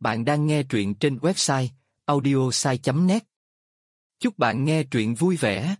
Bạn đang nghe truyện trên website audiosai.net. Chúc bạn nghe truyện vui vẻ.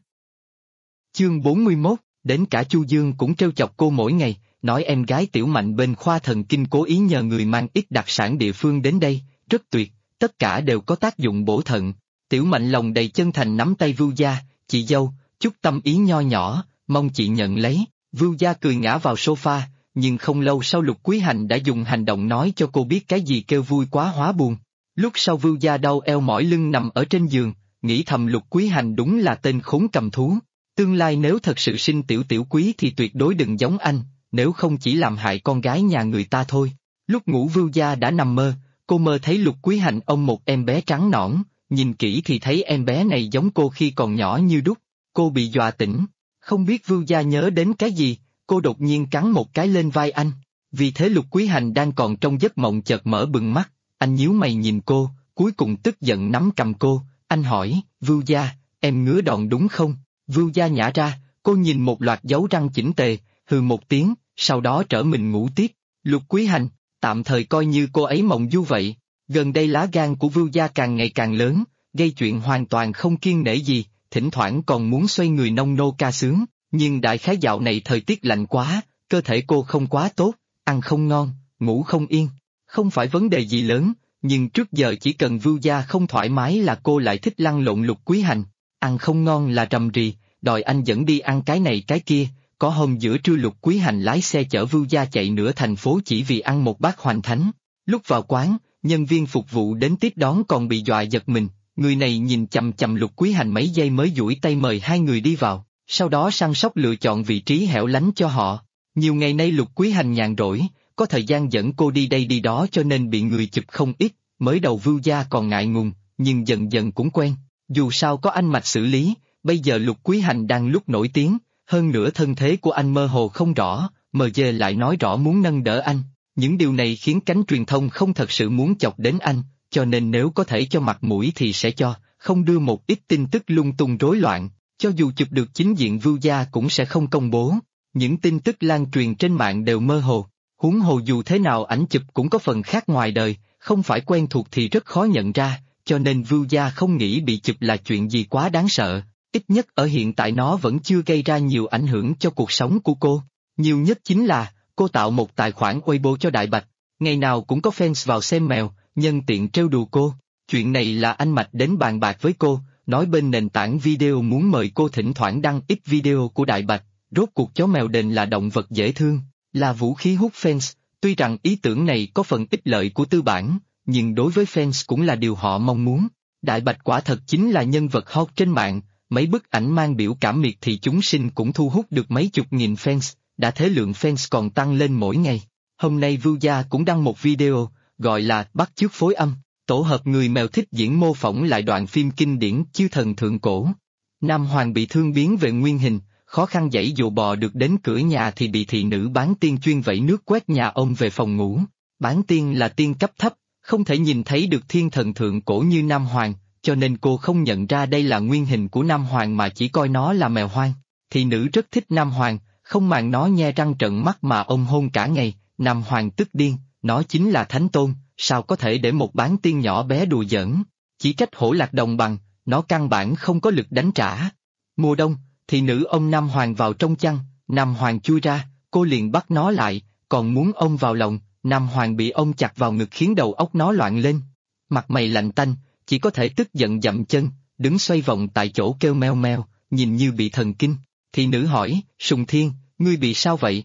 Chương 41, đến cả Chu Dương cũng trêu chọc cô mỗi ngày, nói em gái Tiểu Mạnh bên khoa thần kinh cố ý nhờ người mang ít đặc sản địa phương đến đây, rất tuyệt, tất cả đều có tác dụng bổ thận. Tiểu Mạnh lòng đầy chân thành nắm tay Vưu Gia, chị dâu, chút tâm ý nho nhỏ, mong chị nhận lấy. Vưu Gia cười ngã vào sofa, nhưng không lâu sau Lục Quý Hành đã dùng hành động nói cho cô biết cái gì kêu vui quá hóa buồn. Lúc sau Vưu Gia đau eo mỏi lưng nằm ở trên giường, nghĩ thầm Lục Quý Hành đúng là tên khốn cầm thú. Tương lai nếu thật sự sinh tiểu tiểu quý thì tuyệt đối đừng giống anh, nếu không chỉ làm hại con gái nhà người ta thôi. Lúc ngủ Vưu Gia đã nằm mơ, cô mơ thấy Lục Quý Hành ôm một em bé trắng nõn, nhìn kỹ thì thấy em bé này giống cô khi còn nhỏ như đúc. Cô bị dọa tỉnh, không biết Vưu Gia nhớ đến cái gì, cô đột nhiên cắn một cái lên vai anh. Vì thế Lục Quý Hành đang còn trong giấc mộng chợt mở bừng mắt, anh nhíu mày nhìn cô, cuối cùng tức giận nắm cầm cô, anh hỏi, Vưu Gia, em ngứa đòn đúng không? Vưu Gia nhả ra, cô nhìn một loạt dấu răng chỉnh tề, hừ một tiếng, sau đó trở mình ngủ tiếp. Lục Quý Hành, tạm thời coi như cô ấy mộng du vậy. Gần đây lá gan của Vưu Gia càng ngày càng lớn, gây chuyện hoàn toàn không kiêng nể gì, thỉnh thoảng còn muốn xoay người nông nô ca sướng, nhưng đại khái dạo này thời tiết lạnh quá, cơ thể cô không quá tốt, ăn không ngon, ngủ không yên. Không phải vấn đề gì lớn, nhưng trước giờ chỉ cần Vưu Gia không thoải mái là cô lại thích lăn lộn Lục Quý Hành. Ăn không ngon là rầm rì, đòi anh dẫn đi ăn cái này cái kia, có hôm giữa trưa Lục Quý Hành lái xe chở Vưu Gia chạy nửa thành phố chỉ vì ăn một bát hoành thánh. Lúc vào quán, nhân viên phục vụ đến tiếp đón còn bị dọa giật mình, người này nhìn chằm chằm Lục Quý Hành mấy giây mới duỗi tay mời hai người đi vào, sau đó săn sóc lựa chọn vị trí hẻo lánh cho họ. Nhiều ngày nay Lục Quý Hành nhàn rỗi, có thời gian dẫn cô đi đây đi đó cho nên bị người chụp không ít, mới đầu Vưu Gia còn ngại ngùng, nhưng dần dần cũng quen. Dù sao có anh Mạch xử lý, bây giờ Lục Quý Hành đang lúc nổi tiếng, hơn nữa thân thế của anh mơ hồ không rõ, MG lại nói rõ muốn nâng đỡ anh. Những điều này khiến cánh truyền thông không thật sự muốn chọc đến anh, cho nên nếu có thể cho mặt mũi thì sẽ cho, không đưa một ít tin tức lung tung rối loạn, cho dù chụp được chính diện Vưu Gia cũng sẽ không công bố. Những tin tức lan truyền trên mạng đều mơ hồ, huống hồ dù thế nào ảnh chụp cũng có phần khác ngoài đời, không phải quen thuộc thì rất khó nhận ra, cho nên Vưu Gia không nghĩ bị chụp là chuyện gì quá đáng sợ, ít nhất ở hiện tại nó vẫn chưa gây ra nhiều ảnh hưởng cho cuộc sống của cô. Nhiều nhất chính là, cô tạo một tài khoản Weibo cho Đại Bạch, ngày nào cũng có fans vào xem mèo, nhân tiện trêu đùa cô. Chuyện này là anh Mạch đến bàn bạc với cô, nói bên nền tảng video muốn mời cô thỉnh thoảng đăng ít video của Đại Bạch, rốt cuộc chó mèo đền là động vật dễ thương, là vũ khí hút fans, tuy rằng ý tưởng này có phần ích lợi của tư bản, nhưng đối với fans cũng là điều họ mong muốn. Đại Bạch quả thật chính là nhân vật hot trên mạng, mấy bức ảnh mang biểu cảm miệt thị chúng sinh cũng thu hút được mấy chục nghìn fans, đã thế lượng fans còn tăng lên mỗi ngày. Hôm nay Vưu Gia cũng đăng một video, gọi là bắt chước phối âm, tổ hợp người mèo thích diễn mô phỏng lại đoạn phim kinh điển Chư Thần Thượng Cổ. Nam Hoàng bị thương biến về nguyên hình, khó khăn giãy dụ bò được đến cửa nhà thì bị thị nữ bán tiên chuyên vẩy nước quét nhà ôm về phòng ngủ. Bán tiên là tiên cấp thấp, không thể nhìn thấy được thiên thần thượng cổ như Nam Hoàng, cho nên cô không nhận ra đây là nguyên hình của Nam Hoàng mà chỉ coi nó là mèo hoang. Thị nữ rất thích Nam Hoàng, không màng nó nhe răng trợn mắt mà ôm hôn cả ngày. Nam Hoàng tức điên, nó chính là thánh tôn, sao có thể để một bán tiên nhỏ bé đùa giỡn, chỉ trách hổ lạc đồng bằng, nó căn bản không có lực đánh trả. Mùa đông, thị nữ ôm Nam Hoàng vào trong chăn, Nam Hoàng chui ra, cô liền bắt nó lại, còn muốn ôm vào lòng, Nam Hoàng bị ôm chặt vào ngực khiến đầu óc nó loạn lên. Mặt mày lạnh tanh, chỉ có thể tức giận dậm chân, đứng xoay vòng tại chỗ kêu meo meo, nhìn như bị thần kinh. Thị nữ hỏi, Sùng Thiên, ngươi bị sao vậy?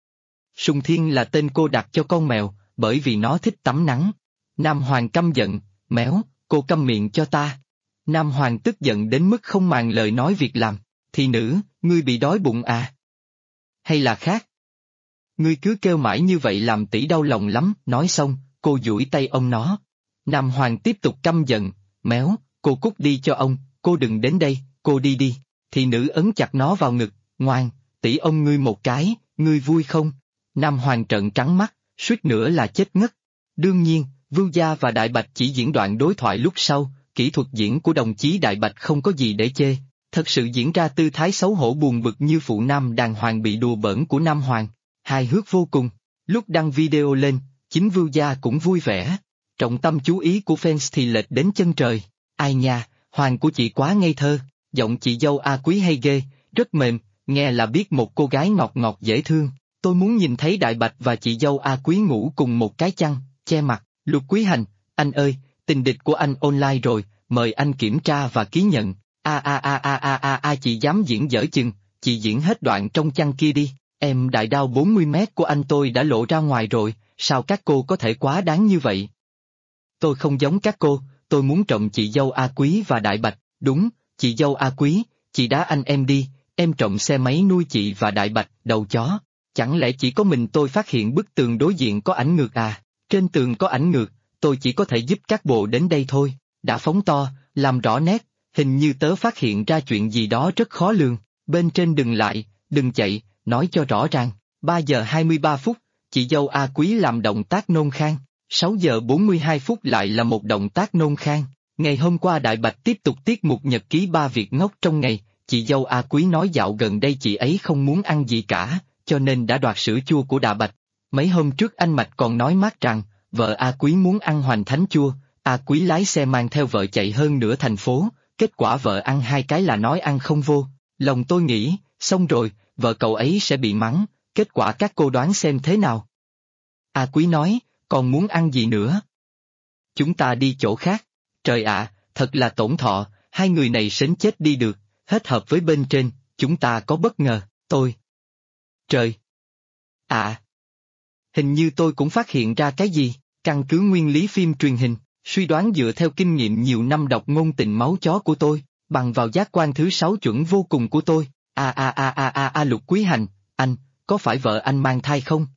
Sùng Thiên là tên cô đặt cho con mèo, bởi vì nó thích tắm nắng. Nam Hoàng căm giận, méo, cô câm miệng cho ta. Nam Hoàng tức giận đến mức không màng lời nói việc làm. Thị nữ, ngươi bị đói bụng à? Hay là khác? Ngươi cứ kêu mãi như vậy làm tỷ đau lòng lắm. Nói xong, cô duỗi tay ôm nó. Nam Hoàng tiếp tục căm giận, méo, cô cút đi cho ông, cô đừng đến đây, cô đi đi. Thị nữ ấn chặt nó vào ngực, ngoan, tỷ ôm ngươi một cái, ngươi vui không? Nam Hoàng trợn trắng mắt, suýt nữa là chết ngất. Đương nhiên, Vưu Gia và Đại Bạch chỉ diễn đoạn đối thoại lúc sau, kỹ thuật diễn của đồng chí Đại Bạch không có gì để chê, thật sự diễn ra tư thái xấu hổ buồn bực như phụ nam đàng hoàng bị đùa bỡn của Nam Hoàng, hài hước vô cùng. Lúc đăng video lên, chính Vưu Gia cũng vui vẻ. Trọng tâm chú ý của fans thì lệch đến chân trời. Ai nha, Hoàng của chị quá ngây thơ, giọng chị dâu A Quý hay ghê, rất mềm, nghe là biết một cô gái ngọt ngọt dễ thương. Tôi muốn nhìn thấy Đại Bạch và chị dâu A Quý ngủ cùng một cái chăn, che mặt. Lục Quý Hành, anh ơi, tình địch của anh online rồi, mời anh kiểm tra và ký nhận. Chị dám diễn dở chừng, chị diễn hết đoạn trong chăn kia đi. Em đại đao 40 mét của anh tôi đã lộ ra ngoài rồi, sao các cô có thể quá đáng như vậy? Tôi không giống các cô, tôi muốn trộm chị dâu A Quý và Đại Bạch, đúng, chị dâu A Quý, chị đá anh em đi, em trộm xe máy nuôi chị và Đại Bạch, đầu chó. Chẳng lẽ chỉ có mình tôi phát hiện bức tường đối diện có ảnh ngược à? Trên tường có ảnh ngược, tôi chỉ có thể giúp các bộ đến đây thôi. Đã phóng to, làm rõ nét, hình như tớ phát hiện ra chuyện gì đó rất khó lường. Bên trên đừng lại, đừng chạy, nói cho rõ ràng. 3 giờ 23 phút, chị dâu A Quý làm động tác nôn khan. 6 giờ 42 phút lại là một động tác nôn khan. Ngày hôm qua Đại Bạch tiếp tục tiết mục nhật ký 3 việc ngốc trong ngày. Chị dâu A Quý nói dạo gần đây chị ấy không muốn ăn gì cả, cho nên đã đoạt sữa chua của Đại Bạch. Mấy hôm trước anh Mạch còn nói mát rằng, vợ A Quý muốn ăn hoành thánh chua, A Quý lái xe mang theo vợ chạy hơn nửa thành phố, kết quả vợ ăn 2 cái là nói ăn không vô. Lòng tôi nghĩ, xong rồi, vợ cậu ấy sẽ bị mắng, kết quả các cô đoán xem thế nào. A Quý nói, còn muốn ăn gì nữa? Chúng ta đi chỗ khác. Trời ạ, thật là tổn thọ, hai người này sến chết đi được, hết hợp với bên trên, chúng ta có bất ngờ, tôi. Trời! Hình như tôi cũng phát hiện ra cái gì, căn cứ nguyên lý phim truyền hình, suy đoán dựa theo kinh nghiệm nhiều năm đọc ngôn tình máu chó của tôi, bằng vào giác quan thứ 6 chuẩn vô cùng của tôi. Lục Quý Hành, anh, có phải vợ anh mang thai không?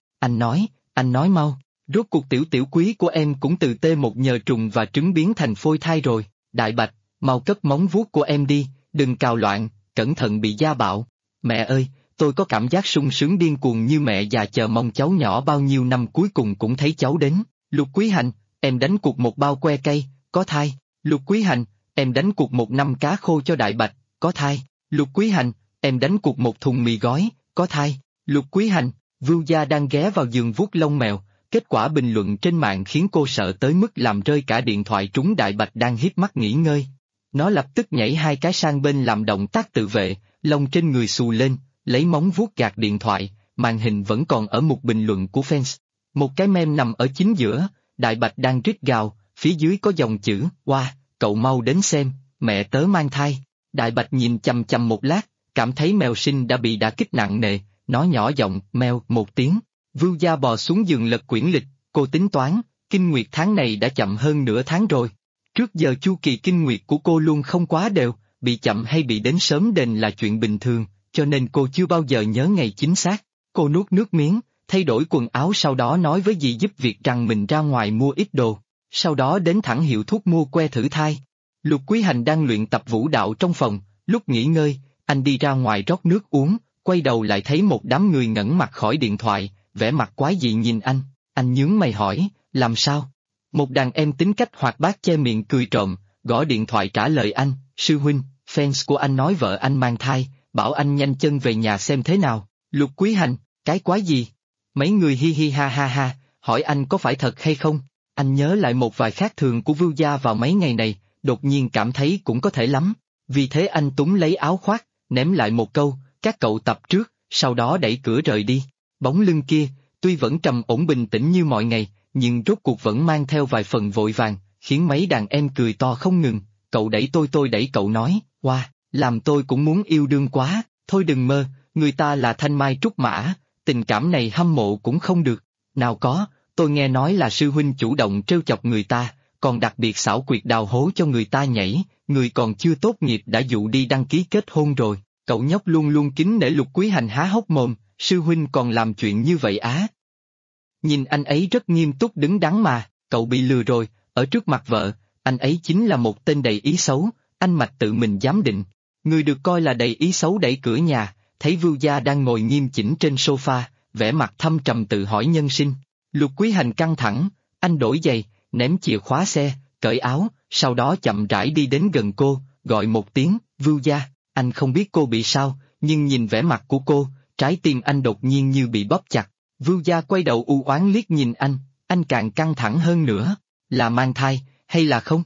Anh nói mau, rốt cuộc tiểu tiểu quý của em cũng từ T1 nhờ trùng và trứng biến thành phôi thai rồi. Đại Bạch, mau cất móng vuốt của em đi, đừng cào loạn, cẩn thận bị gia bạo. Mẹ ơi, tôi có cảm giác sung sướng điên cuồng như mẹ già chờ mong cháu nhỏ bao nhiêu năm cuối cùng cũng thấy cháu đến. Lục Quý Hành, em đánh cuộc một bao que cây, có thai. Lục Quý Hành, em đánh cuộc 1 năm cá khô cho Đại Bạch, có thai. Lục Quý Hành, em đánh cuộc 1 thùng mì gói, có thai. Lục Quý Hành, Vưu Gia đang ghé vào giường vuốt lông mèo, kết quả bình luận trên mạng khiến cô sợ tới mức làm rơi cả điện thoại trúng. Đại Bạch đang híp mắt nghỉ ngơi. Nó lập tức nhảy 2 cái sang bên làm động tác tự vệ, lông trên người xù lên, lấy móng vuốt gạt điện thoại, màn hình vẫn còn ở mục bình luận của fans. Một cái meme nằm ở chính giữa, Đại Bạch đang rít gào, phía dưới có dòng chữ, wow, cậu mau đến xem, mẹ tớ mang thai. Đại Bạch nhìn chằm chằm một lát, cảm thấy mèo sinh đã bị đả kích nặng nề, nó nhỏ giọng, mèo, 1 tiếng. Vưu Gia bò xuống giường lật quyển lịch, cô tính toán, kinh nguyệt tháng này đã chậm hơn nửa tháng rồi. Trước giờ chu kỳ kinh nguyệt của cô luôn không quá đều, bị chậm hay bị đến sớm đền là chuyện bình thường, cho nên cô chưa bao giờ nhớ ngày chính xác. Cô nuốt nước miếng, thay đổi quần áo sau đó nói với dì giúp việc rằng mình ra ngoài mua ít đồ, sau đó đến thẳng hiệu thuốc mua que thử thai. Lục Quý Hành đang luyện tập vũ đạo trong phòng, lúc nghỉ ngơi, anh đi ra ngoài rót nước uống, quay đầu lại thấy một đám người ngẩng mặt khỏi điện thoại, vẻ mặt quái dị nhìn anh nhướng mày hỏi, làm sao? Một đàn em tính cách hoạt bát che miệng cười trộm, gõ điện thoại trả lời anh, sư huynh, fans của anh nói vợ anh mang thai, bảo anh nhanh chân về nhà xem thế nào. Lục Quý Hành, cái quái gì? Mấy người hi hi ha ha ha, hỏi anh có phải thật hay không? Anh nhớ lại một vài khác thường của Vưu Gia vào mấy ngày này, đột nhiên cảm thấy cũng có thể lắm. Vì thế anh túm lấy áo khoác, ném lại một câu, các cậu tập trước, sau đó đẩy cửa rời đi. Bóng lưng kia, tuy vẫn trầm ổn bình tĩnh như mọi ngày, nhưng rốt cuộc vẫn mang theo vài phần vội vàng, khiến mấy đàn em cười to không ngừng. Cậu đẩy tôi đẩy cậu nói, wow, làm tôi cũng muốn yêu đương quá, thôi đừng mơ, người ta là thanh mai trúc mã, tình cảm này hâm mộ cũng không được. Nào có, tôi nghe nói là sư huynh chủ động trêu chọc người ta, còn đặc biệt xảo quyệt đào hố cho người ta nhảy, người còn chưa tốt nghiệp đã dụ đi đăng ký kết hôn rồi. Cậu nhóc luôn luôn kính nể. Lục Quý Hành há hốc mồm, sư huynh còn làm chuyện như vậy á? Nhìn anh ấy rất nghiêm túc đứng đắn mà, cậu bị lừa rồi, ở trước mặt vợ, anh ấy chính là một tên đầy ý xấu, anh Mạch tự mình giám định. Người được coi là đầy ý xấu đẩy cửa nhà, thấy Vưu Gia đang ngồi nghiêm chỉnh trên sofa, vẻ mặt thâm trầm tự hỏi nhân sinh. Lục Quý Hành căng thẳng, anh đổi giày, ném chìa khóa xe, cởi áo, sau đó chậm rãi đi đến gần cô, gọi một tiếng, Vưu Gia. Anh không biết cô bị sao, nhưng nhìn vẻ mặt của cô, trái tim anh đột nhiên như bị bóp chặt. Vưu Gia quay đầu u oán liếc nhìn anh càng căng thẳng hơn nữa. Là mang thai, hay là không?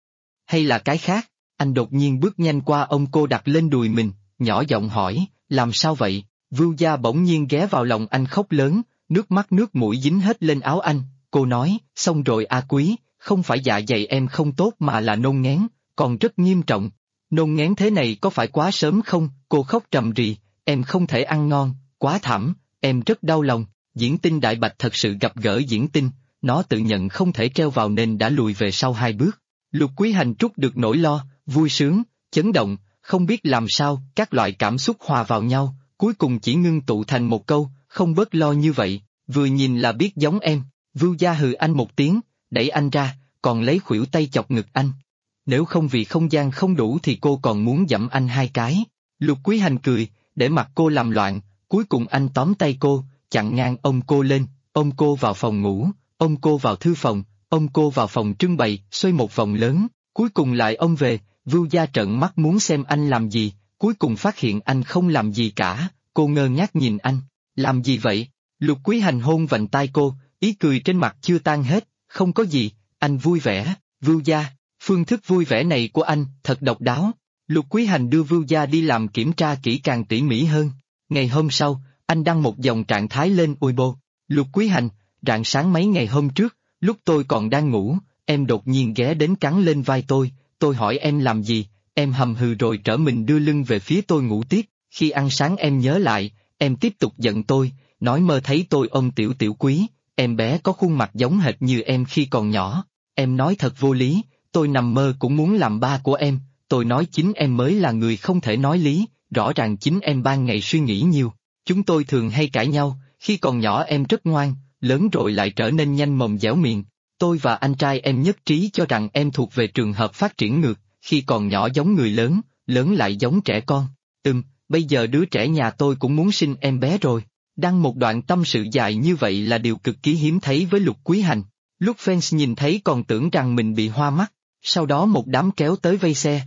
Hay là cái khác? Anh đột nhiên bước nhanh qua ông cô đặt lên đùi mình, nhỏ giọng hỏi, làm sao vậy? Vưu Gia bỗng nhiên ghé vào lòng anh khóc lớn, nước mắt nước mũi dính hết lên áo anh, cô nói, xong rồi A Quý, không phải dạ dày em không tốt mà là nôn ngén, còn rất nghiêm trọng. Nôn ngén thế này có phải quá sớm không? Cô khóc trầm rì, em không thể ăn ngon, quá thảm, em rất đau lòng. Diễn Tinh Đại Bạch thật sự gặp gỡ Diễn Tinh, nó tự nhận không thể treo vào nên đã lùi về sau 2 bước. Lục Quý Hành trút được nỗi lo, vui sướng, chấn động, không biết làm sao, các loại cảm xúc hòa vào nhau, cuối cùng chỉ ngưng tụ thành một câu, không bớt lo như vậy, vừa nhìn là biết giống em. Vưu Gia hừ anh một tiếng, đẩy anh ra, còn lấy khuỷu tay chọc ngực anh. Nếu không vì không gian không đủ thì cô còn muốn giẫm anh 2 cái. Lục Quý Hành cười, để mặc cô làm loạn, cuối cùng anh tóm tay cô, chặn ngang ôm cô lên, ôm cô vào phòng ngủ, ôm cô vào thư phòng, ôm cô vào phòng trưng bày, xoay một vòng lớn, cuối cùng lại ôm về. Vưu Gia trợn mắt muốn xem anh làm gì, cuối cùng phát hiện anh không làm gì cả, cô ngơ ngác nhìn anh, làm gì vậy? Lục Quý Hành hôn vành tai cô, ý cười trên mặt chưa tan hết, không có gì, anh vui vẻ. Vưu Gia, phương thức vui vẻ này của anh thật độc đáo. Lục Quý Hành đưa Vưu Gia đi làm kiểm tra kỹ càng tỉ mỉ hơn. Ngày hôm sau, anh đăng một dòng trạng thái lên Weibo. Lục Quý Hành, rạng sáng mấy ngày hôm trước, lúc tôi còn đang ngủ, em đột nhiên ghé đến cắn lên vai tôi hỏi em làm gì, em hầm hừ rồi trở mình đưa lưng về phía tôi ngủ tiếp. Khi ăn sáng em nhớ lại, em tiếp tục giận tôi, nói mơ thấy tôi ôm Tiểu Tiểu Quý, em bé có khuôn mặt giống hệt như em khi còn nhỏ. Em nói thật vô lý, tôi nằm mơ cũng muốn làm ba của em, tôi nói chính em mới là người không thể nói lý, rõ ràng chính em ban ngày suy nghĩ nhiều. Chúng tôi thường hay cãi nhau, khi còn nhỏ em rất ngoan, lớn rồi lại trở nên nhanh mồm dẻo miệng. Tôi và anh trai em nhất trí cho rằng em thuộc về trường hợp phát triển ngược, khi còn nhỏ giống người lớn, lớn lại giống trẻ con. Bây giờ đứa trẻ nhà tôi cũng muốn sinh em bé rồi. Đăng một đoạn tâm sự dài như vậy là điều cực kỳ hiếm thấy với Lục Quý Hành. Lúc fans nhìn thấy còn tưởng rằng mình bị hoa mắt, sau đó một đám kéo tới vây xe,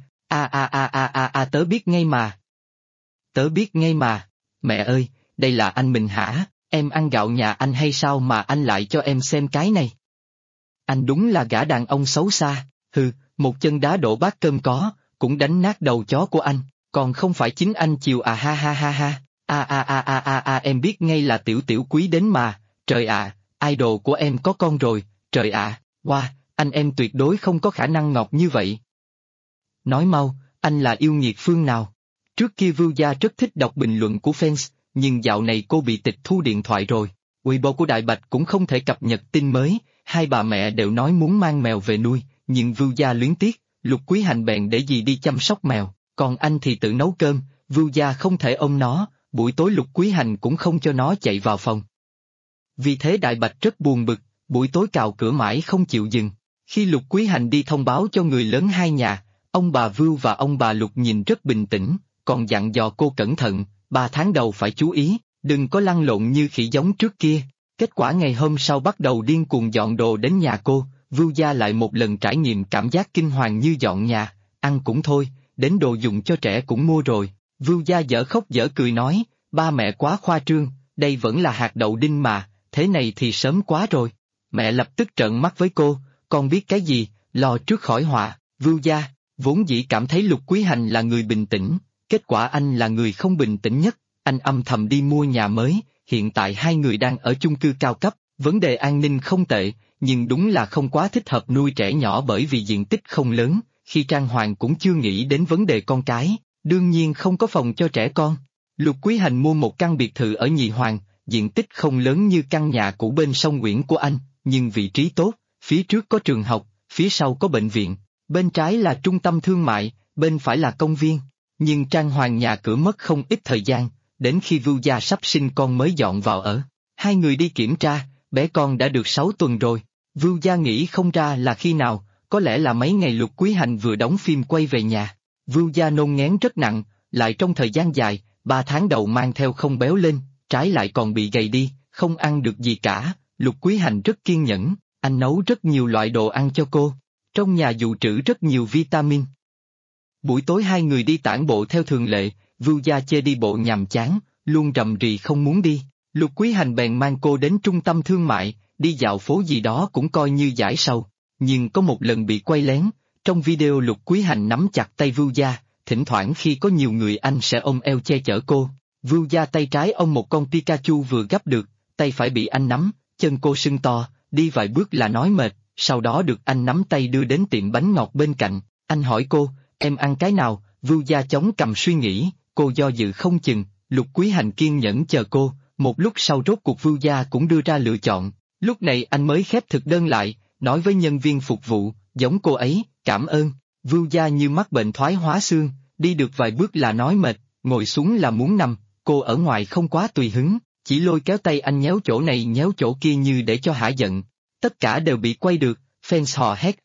tớ biết ngay mà. Tớ biết ngay mà, mẹ ơi, đây là anh mình hả, em ăn gạo nhà anh hay sao mà anh lại cho em xem cái này? Anh đúng là gã đàn ông xấu xa, một chân đá đổ bát cơm có, cũng đánh nát đầu chó của anh, còn không phải chính anh chiều à ha ha ha ha, em biết ngay là Tiểu Tiểu Quý đến mà, trời ạ, idol của em có con rồi, trời ạ, wow, anh em tuyệt đối không có khả năng ngọc như vậy. Nói mau, anh là yêu nghiệt phương nào? Trước kia Vưu Gia rất thích đọc bình luận của fans, nhưng dạo này cô bị tịch thu điện thoại rồi, Weibo của Đại Bạch cũng không thể cập nhật tin mới, hai bà mẹ đều nói muốn mang mèo về nuôi, nhưng Vưu Gia luyến tiếc, Lục Quý Hành bèn để gì đi chăm sóc mèo, còn anh thì tự nấu cơm, Vưu Gia không thể ôm nó, buổi tối Lục Quý Hành cũng không cho nó chạy vào phòng. Vì thế Đại Bạch rất buồn bực, buổi tối cào cửa mãi không chịu dừng. Khi Lục Quý Hành đi thông báo cho người lớn hai nhà, ông bà Vưu và ông bà Lục nhìn rất bình tĩnh, còn dặn dò cô cẩn thận, 3 tháng đầu phải chú ý, đừng có lăn lộn như khỉ giống trước kia. Kết quả ngày hôm sau bắt đầu điên cuồng dọn đồ đến nhà cô, Vưu Gia lại một lần trải nghiệm cảm giác kinh hoàng như dọn nhà, ăn cũng thôi, đến đồ dùng cho trẻ cũng mua rồi. Vưu Gia dở khóc dở cười nói, ba mẹ quá khoa trương, đây vẫn là hạt đậu đinh mà, thế này thì sớm quá rồi. Mẹ lập tức trợn mắt với cô, con biết cái gì, lo trước khỏi họa. Vưu Gia, vốn dĩ cảm thấy Lục Quý Hành là người bình tĩnh, kết quả anh là người không bình tĩnh nhất, anh âm thầm đi mua nhà mới, hiện tại hai người đang ở chung cư cao cấp, vấn đề an ninh không tệ, nhưng đúng là không quá thích hợp nuôi trẻ nhỏ bởi vì diện tích không lớn, khi trang hoàng cũng chưa nghĩ đến vấn đề con cái, đương nhiên không có phòng cho trẻ con. Lục Quý Hành mua một căn biệt thự ở Nhị Hoàng, diện tích không lớn như căn nhà cũ bên sông Nguyễn của anh, nhưng vị trí tốt, phía trước có trường học, phía sau có bệnh viện, bên trái là trung tâm thương mại, bên phải là công viên, nhưng trang hoàng nhà cửa mất không ít thời gian, đến khi Vưu Gia sắp sinh con mới dọn vào ở. Hai người đi kiểm tra, bé con đã được 6 tuần rồi, Vưu Gia nghĩ không ra là khi nào, có lẽ là mấy ngày Lục Quý Hành vừa đóng phim quay về nhà. Vưu Gia nôn ngén rất nặng, lại trong thời gian dài, 3 tháng đầu mang theo không béo lên, trái lại còn bị gầy đi, không ăn được gì cả. Lục Quý Hành rất kiên nhẫn, anh nấu rất nhiều loại đồ ăn cho cô, trong nhà dự trữ rất nhiều vitamin. Buổi tối hai người đi tản bộ theo thường lệ, Vưu Gia chê đi bộ nhàm chán, luôn rầm rì không muốn đi. Lục Quý Hành bèn mang cô đến trung tâm thương mại, đi dạo phố gì đó cũng coi như giải sầu. nhưng có một lần bị quay lén. Trong video Lục Quý Hành nắm chặt tay Vưu Gia, thỉnh thoảng khi có nhiều người anh sẽ ôm eo che chở cô. Vưu Gia tay trái ôm một con Pikachu vừa gắp được, tay phải bị anh nắm, chân cô sưng to, đi vài bước là nói mệt, sau đó được anh nắm tay đưa đến tiệm bánh ngọt bên cạnh. Anh hỏi cô, em ăn cái nào? Vưu Gia chống cằm suy nghĩ, cô do dự không chừng. Lục Quý Hành kiên nhẫn chờ cô, một lúc sau rốt cuộc Vưu Gia cũng đưa ra lựa chọn. Lúc này anh mới khép thực đơn lại, nói với nhân viên phục vụ, giống cô ấy, cảm ơn. Vưu Gia như mắc bệnh thoái hóa xương, đi được vài bước là nói mệt, ngồi xuống là muốn nằm. Cô ở ngoài không quá tùy hứng, chỉ lôi kéo tay anh nhéo chỗ này nhéo chỗ kia như để cho hả giận. Tất cả đều bị quay được, fans hò hét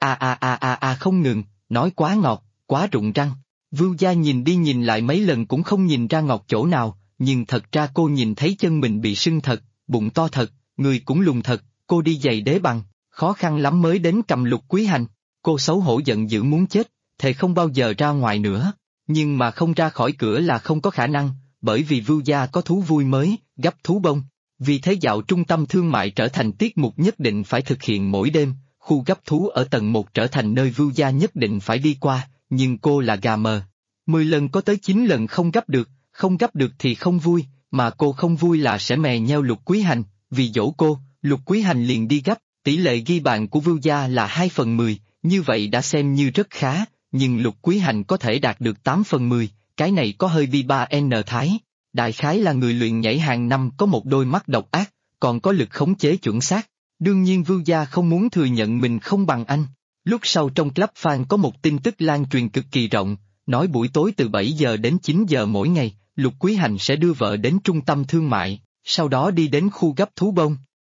a không ngừng, nói quá ngọt, quá rụng răng. Vưu Gia nhìn đi nhìn lại mấy lần cũng không nhìn ra ngọt chỗ nào, nhưng thật ra cô nhìn thấy chân mình bị sưng thật, bụng to thật, người cũng lùn thật. Cô đi giày đế bằng, khó khăn lắm mới đến cầm Lục Quý Hành. Cô xấu hổ giận dữ muốn chết, thề không bao giờ ra ngoài nữa. Nhưng mà không ra khỏi cửa là không có khả năng, bởi vì Vưu Gia có thú vui mới, gắp thú bông. Vì thế dạo trung tâm thương mại trở thành tiết mục nhất định phải thực hiện mỗi đêm, khu gắp thú ở tầng 1 trở thành nơi Vưu Gia nhất định phải đi qua, nhưng cô là gà mờ. 10 lần có tới 9 lần không gắp được thì không vui, mà cô không vui là sẽ mè nheo Lục Quý Hành. Vì dỗ cô, Lục Quý Hành liền đi gấp, tỷ lệ ghi bàn của Vưu Gia là 2/10, như vậy đã xem như rất khá, nhưng Lục Quý Hành có thể đạt được 8/10, cái này có hơi bi 3N Thái. Đại khái là người luyện nhảy hàng năm có một đôi mắt độc ác, còn có lực khống chế chuẩn xác. Đương nhiên Vưu Gia không muốn thừa nhận mình không bằng anh. Lúc sau trong club fan có một tin tức lan truyền cực kỳ rộng, nói buổi tối từ 7 giờ đến 9 giờ mỗi ngày, Lục Quý Hành sẽ đưa vợ đến trung tâm thương mại, sau đó đi đến khu gắp thú bông.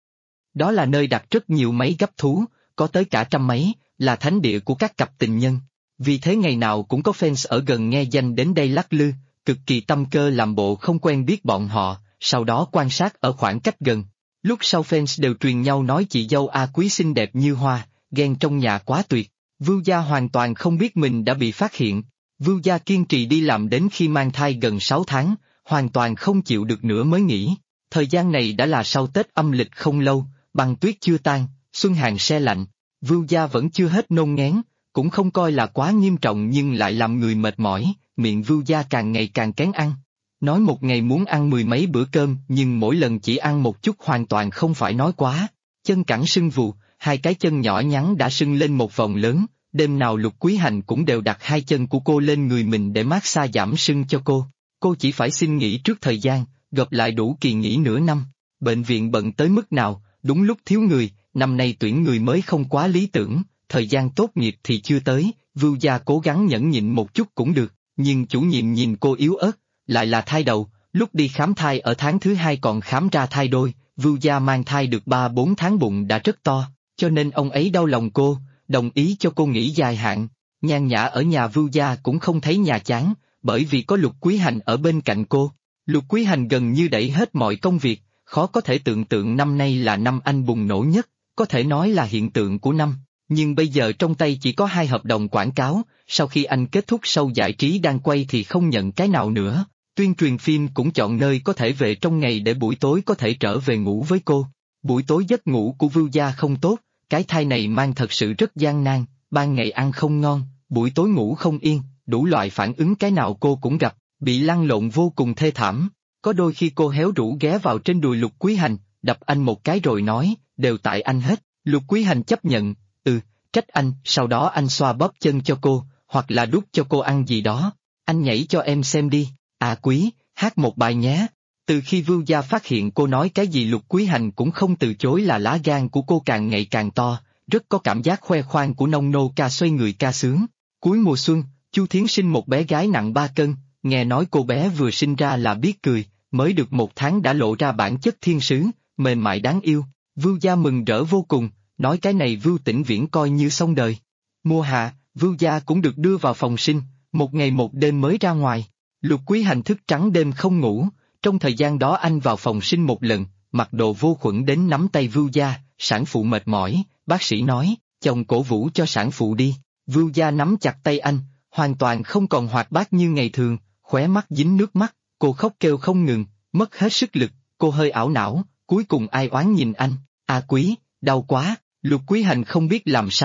Đó là nơi đặt rất nhiều máy gắp thú, có tới cả 100 máy, là thánh địa của các cặp tình nhân. Vì thế ngày nào cũng có fans ở gần nghe danh đến đây lắc lư, cực kỳ tâm cơ làm bộ không quen biết bọn họ, sau đó quan sát ở khoảng cách gần. Lúc sau fans đều truyền nhau nói chị dâu A Quý xinh đẹp như hoa, ghen trong nhà quá tuyệt. Vưu Gia hoàn toàn không biết mình đã bị phát hiện. Vưu Gia kiên trì đi làm đến khi mang thai gần 6 tháng, hoàn toàn không chịu được nữa mới nghỉ. Thời gian này đã là sau Tết âm lịch không lâu, băng tuyết chưa tan, xuân hàng se lạnh. Vưu Gia vẫn chưa hết nôn ngén, cũng không coi là quá nghiêm trọng nhưng lại làm người mệt mỏi, miệng Vưu Gia càng ngày càng kén ăn. Nói một ngày muốn ăn 10 mấy bữa cơm nhưng mỗi lần chỉ ăn một chút hoàn toàn không phải nói quá. Chân cẳng sưng vù, 2 cái chân nhỏ nhắn đã sưng lên một vòng lớn, đêm nào Lục Quý Hành cũng đều đặt 2 chân của cô lên người mình để massage giảm sưng cho cô. Cô chỉ phải xin nghỉ trước thời gian, gộp lại đủ kỳ nghỉ nửa năm. Bệnh viện bận tới mức nào, đúng lúc thiếu người, năm nay tuyển người mới không quá lý tưởng, thời gian tốt nghiệp thì chưa tới, Vưu Gia cố gắng nhẫn nhịn một chút cũng được, nhưng chủ nhiệm nhìn cô yếu ớt, lại là thai đầu, lúc đi khám thai ở tháng thứ 2 còn khám ra thai đôi, Vưu Gia mang thai được 3-4 tháng bụng đã rất to, cho nên ông ấy đau lòng cô, đồng ý cho cô nghỉ dài hạn. Nhan nhã ở nhà Vưu Gia cũng không thấy nhà chán, bởi vì có Lục Quý Hành ở bên cạnh cô. Lục Quý Hành gần như đẩy hết mọi công việc, khó có thể tưởng tượng năm nay là năm anh bùng nổ nhất, có thể nói là hiện tượng của năm. Nhưng bây giờ trong tay chỉ có 2 hợp đồng quảng cáo, sau khi anh kết thúc show giải trí đang quay thì không nhận cái nào nữa. Tuyên truyền phim cũng chọn nơi có thể về trong ngày để buổi tối có thể trở về ngủ với cô. Buổi tối giấc ngủ của Vưu Gia không tốt, cái thai này mang thật sự rất gian nan, ban ngày ăn không ngon, buổi tối ngủ không yên, đủ loại phản ứng cái nào cô cũng gặp, bị lăn lộn vô cùng thê thảm. Có đôi khi cô héo rũ ghé vào trên đùi Lục Quý Hành, đập anh một cái rồi nói, đều tại anh hết. Lục Quý Hành chấp nhận, trách anh, sau đó anh xoa bóp chân cho cô, hoặc là đút cho cô ăn gì đó. Anh nhảy cho em xem đi, à Quý, hát một bài nhé. Từ khi Vưu Gia phát hiện cô nói cái gì Lục Quý Hành cũng không từ chối là lá gan của cô càng ngày càng to, rất có cảm giác khoe khoang của nông nô ca xoay người ca sướng. Cuối mùa xuân, Chu Thiến sinh một bé gái nặng 3 cân, nghe nói cô bé vừa sinh ra là biết cười, mới được 1 tháng đã lộ ra bản chất thiên sứ, mềm mại đáng yêu. Vưu Gia mừng rỡ vô cùng, nói cái này Vưu Tĩnh Viễn coi như xong đời. Mùa hạ, Vưu Gia cũng được đưa vào phòng sinh, 1 ngày 1 đêm mới ra ngoài. Lục Quý Hành thức trắng đêm không ngủ, trong thời gian đó anh vào phòng sinh 1 lần, mặc đồ vô khuẩn đến nắm tay Vưu Gia, sản phụ mệt mỏi, bác sĩ nói, chồng cổ vũ cho sản phụ đi. Vưu Gia nắm chặt tay anh, hoàn toàn không còn hoạt bát như ngày thường, khóe mắt dính nước mắt, cô khóc kêu không ngừng, mất hết sức lực, cô hơi ảo não, cuối cùng ai oán nhìn anh, à Quý, đau quá. Lục Quý Hành không biết làm sao,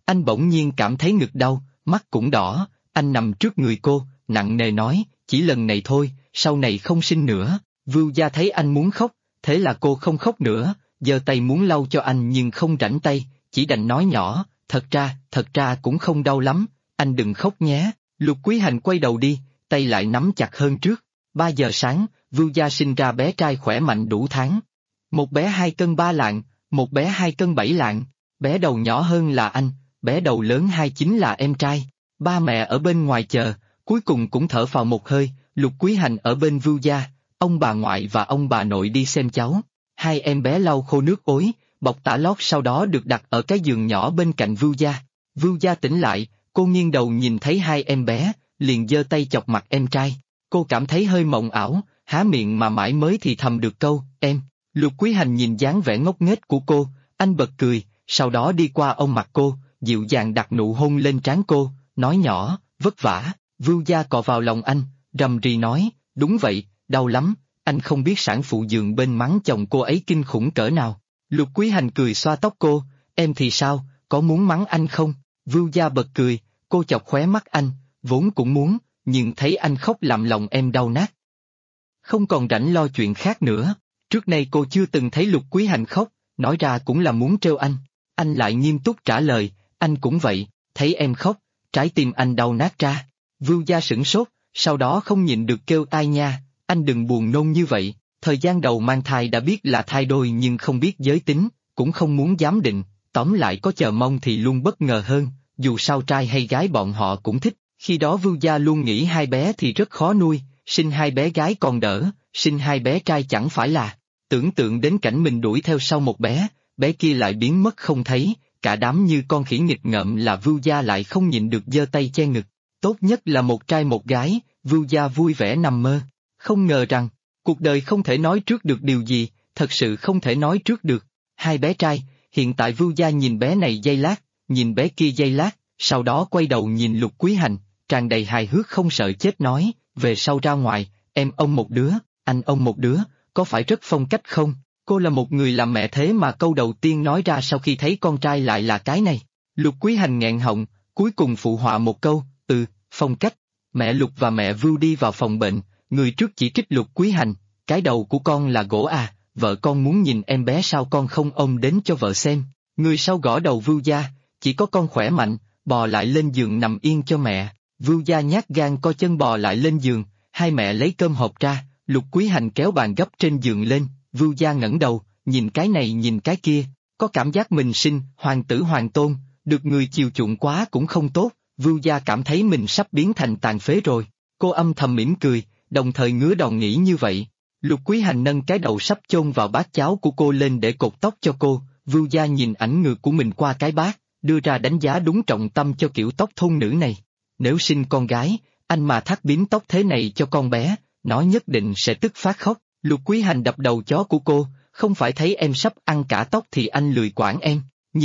Anh bỗng nhiên cảm thấy ngực đau, mắt cũng đỏ, anh nằm trước người cô, nặng nề nói, chỉ lần này thôi, sau này không sinh nữa. Vưu Gia thấy anh muốn khóc, thế là cô không khóc nữa, giơ tay muốn lau cho anh nhưng không rảnh tay, chỉ đành nói nhỏ, thật ra cũng không đau lắm, anh đừng khóc nhé. Lục Quý Hành quay đầu đi, tay lại nắm chặt hơn trước. 3 giờ sáng, Vưu Gia sinh ra bé trai khỏe mạnh đủ tháng. Một bé 2 cân 3 lạng, một bé 2 cân 7 lạng, bé đầu nhỏ hơn là anh, bé đầu lớn 29 là em trai. Ba mẹ ở bên ngoài chờ, cuối cùng cũng thở phào một hơi, Lục Quý Hành ở bên Vưu Gia, ông bà ngoại và ông bà nội đi xem cháu. Hai em bé lau khô nước ối, bọc tả lót sau đó được đặt ở cái giường nhỏ bên cạnh Vưu Gia. Vưu Gia tỉnh lại, cô nghiêng đầu nhìn thấy hai em bé, liền giơ tay chọc mặt em trai. Cô cảm thấy hơi mộng ảo, há miệng mà mãi mới thì thầm được câu, em. Lục Quý Hành nhìn dáng vẻ ngốc nghếch của cô, anh bật cười, sau đó đi qua ôm mặt cô, dịu dàng đặt nụ hôn lên trán cô, nói nhỏ, vất vả. Vưu Gia cọ vào lòng anh, rầm rì nói, đúng vậy, đau lắm, anh không biết sản phụ giường bên mắng chồng cô ấy kinh khủng cỡ nào. Lục Quý Hành cười xoa tóc cô, em thì sao, có muốn mắng anh không? Vưu Gia bật cười, cô chọc khóe mắt anh, vốn cũng muốn, nhưng thấy anh khóc làm lòng em đau nát. Không còn rảnh lo chuyện khác nữa, trước nay cô chưa từng thấy Lục Quý Hành khóc, nói ra cũng là muốn trêu anh. Anh lại nghiêm túc trả lời, anh cũng vậy, thấy em khóc, trái tim anh đau nát ra. Vưu Gia sửng sốt, sau đó không nhịn được kêu ai nha, anh đừng buồn nôn như vậy, thời gian đầu mang thai đã biết là thai đôi nhưng không biết giới tính, cũng không muốn giám định, tóm lại có chờ mong thì luôn bất ngờ hơn, dù sao trai hay gái bọn họ cũng thích, khi đó Vưu Gia luôn nghĩ hai bé thì rất khó nuôi, sinh hai bé gái còn đỡ, sinh hai bé trai chẳng phải là, tưởng tượng đến cảnh mình đuổi theo sau một bé, bé kia lại biến mất không thấy, cả đám như con khỉ nghịch ngợm là Vưu Gia lại không nhịn được giơ tay che ngực, tốt nhất là một trai một gái, Vưu Gia vui vẻ nằm mơ, không ngờ rằng, cuộc đời không thể nói trước được điều gì, thật sự không thể nói trước được, hai bé trai, hiện tại Vưu Gia nhìn bé này giây lát, nhìn bé kia giây lát, sau đó quay đầu nhìn Lục Quý Hành, tràn đầy hài hước không sợ chết nói, về sau ra ngoài, em ôm một đứa, anh ôm một đứa, có phải rất phong cách không? Cô là một người làm mẹ thế mà câu đầu tiên nói ra sau khi thấy con trai lại là cái này. Lục Quý Hành nghẹn họng, cuối cùng phụ họa một câu, phong cách. Mẹ Lục và mẹ Vưu đi vào phòng bệnh, người trước chỉ trích Lục Quý Hành, cái đầu của con là gỗ à, vợ con muốn nhìn em bé sao con không ôm đến cho vợ xem. Người sau gõ đầu Vưu Gia, chỉ có con khỏe mạnh, bò lại lên giường nằm yên cho mẹ. Vưu Gia nhát gan co chân bò lại lên giường, hai mẹ lấy cơm hộp ra, Lục Quý Hành kéo bàn gấp trên giường lên, Vưu Gia ngẩng đầu, nhìn cái này nhìn cái kia, có cảm giác mình sinh hoàng tử hoàng tôn, được người chiều chuộng quá cũng không tốt, Vưu Gia cảm thấy mình sắp biến thành tàn phế rồi. Cô âm thầm mỉm cười, đồng thời ngứa đầu nghĩ như vậy. Lục Quý Hành nâng cái đầu sắp chôn vào bát cháo của cô lên để cột tóc cho cô, Vưu Gia nhìn ảnh ngược của mình qua cái bát, đưa ra đánh giá đúng trọng tâm cho kiểu tóc thôn nữ này. Nếu sinh con gái, anh mà thắt bím tóc thế này cho con bé, nó nhất định sẽ tức phát khóc. Lục Quý Hành đập đầu chó của cô, không phải thấy em sắp ăn cả tóc thì anh lười quản em,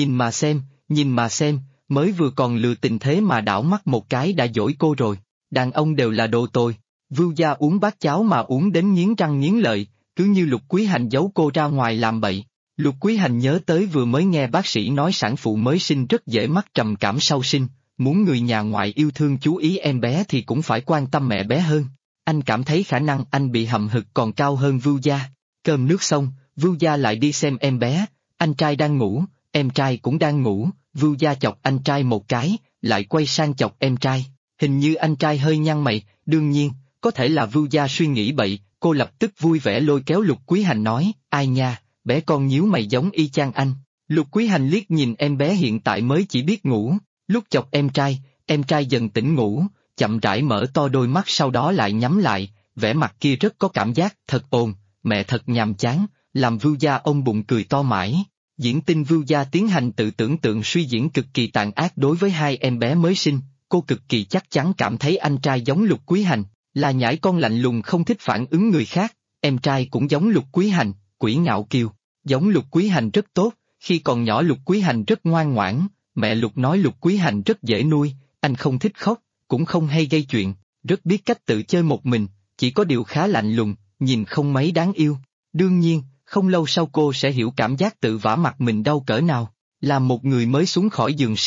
nhìn mà xem, mới vừa còn lừa tình thế mà đảo mắt một cái đã dỗi cô rồi, đàn ông đều là đồ tồi. Vưu Gia uống bát cháo mà uống đến nghiến răng nghiến lợi, cứ như Lục Quý Hành giấu cô ra ngoài làm bậy. Lục Quý Hành nhớ tới vừa mới nghe bác sĩ nói sản phụ mới sinh rất dễ mắc trầm cảm sau sinh, muốn người nhà ngoại yêu thương chú ý em bé thì cũng phải quan tâm mẹ bé hơn. Anh cảm thấy khả năng anh bị hậm hực còn cao hơn Vưu Gia. Cơm nước xong, Vưu Gia lại đi xem em bé, anh trai đang ngủ, em trai cũng đang ngủ, Vưu Gia chọc anh trai một cái, lại quay sang chọc em trai, hình như anh trai hơi nhăn mày, đương nhiên, có thể là Vưu Gia suy nghĩ bậy, cô lập tức vui vẻ lôi kéo Lục Quý Hành nói, ai nha, bé con nhíu mày giống y chang anh. Lục Quý Hành liếc nhìn em bé hiện tại mới chỉ biết ngủ, lúc chọc em trai dần tỉnh ngủ, chậm rãi mở to đôi mắt sau đó lại nhắm lại, vẻ mặt kia rất có cảm giác, thật ồn, mẹ thật nhàm chán, làm Vưu Gia ôm bụng cười to mãi. Diễn tinh Vưu Gia tiến hành tự tưởng tượng suy diễn cực kỳ tàn ác đối với hai em bé mới sinh, cô cực kỳ chắc chắn cảm thấy anh trai giống Lục Quý Hành, là nhãi con lạnh lùng không thích phản ứng người khác, em trai cũng giống Lục Quý Hành, quỷ ngạo kiều, giống Lục Quý Hành rất tốt, khi còn nhỏ Lục Quý Hành rất ngoan ngoãn, mẹ Lục nói Lục Quý Hành rất dễ nuôi, anh không thích khóc, cũng không hay gây chuyện, rất biết cách tự chơi một mình, chỉ có điều khá lạnh lùng, nhìn không mấy đáng yêu. Đương nhiên, không lâu sau cô sẽ hiểu cảm giác tự vả mặt mình đau cỡ nào. Là một người mới xuống khỏi giường sinh,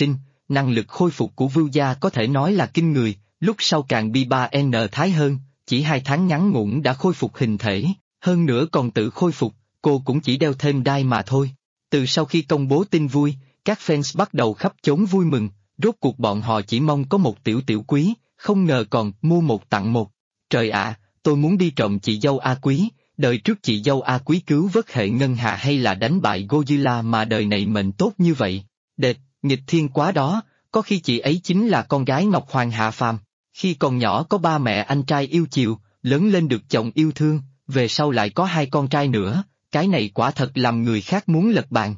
năng lực khôi phục của Vưu Gia có thể nói là kinh người, lúc sau càng bi 3N thái hơn, chỉ 2 tháng ngắn ngủn đã khôi phục hình thể, hơn nữa còn tự khôi phục, cô cũng chỉ đeo thêm đai mà thôi. Từ sau khi công bố tin vui, các fans bắt đầu khắp chốn vui mừng, rốt cuộc bọn họ chỉ mong có một tiểu tiểu quý, không ngờ còn mua một tặng một. Trời ạ, tôi muốn đi trộm chị dâu A Quý, đời trước chị dâu A Quý cứu vớt hệ ngân hà hay là đánh bại Godzilla mà đời này mệnh tốt như vậy. Đệt, nghịch thiên quá đó, có khi chị ấy chính là con gái Ngọc Hoàng hạ phàm. Khi còn nhỏ có ba mẹ anh trai yêu chiều, lớn lên được chồng yêu thương, về sau lại có 2 con trai nữa, cái này quả thật làm người khác muốn lật bàn.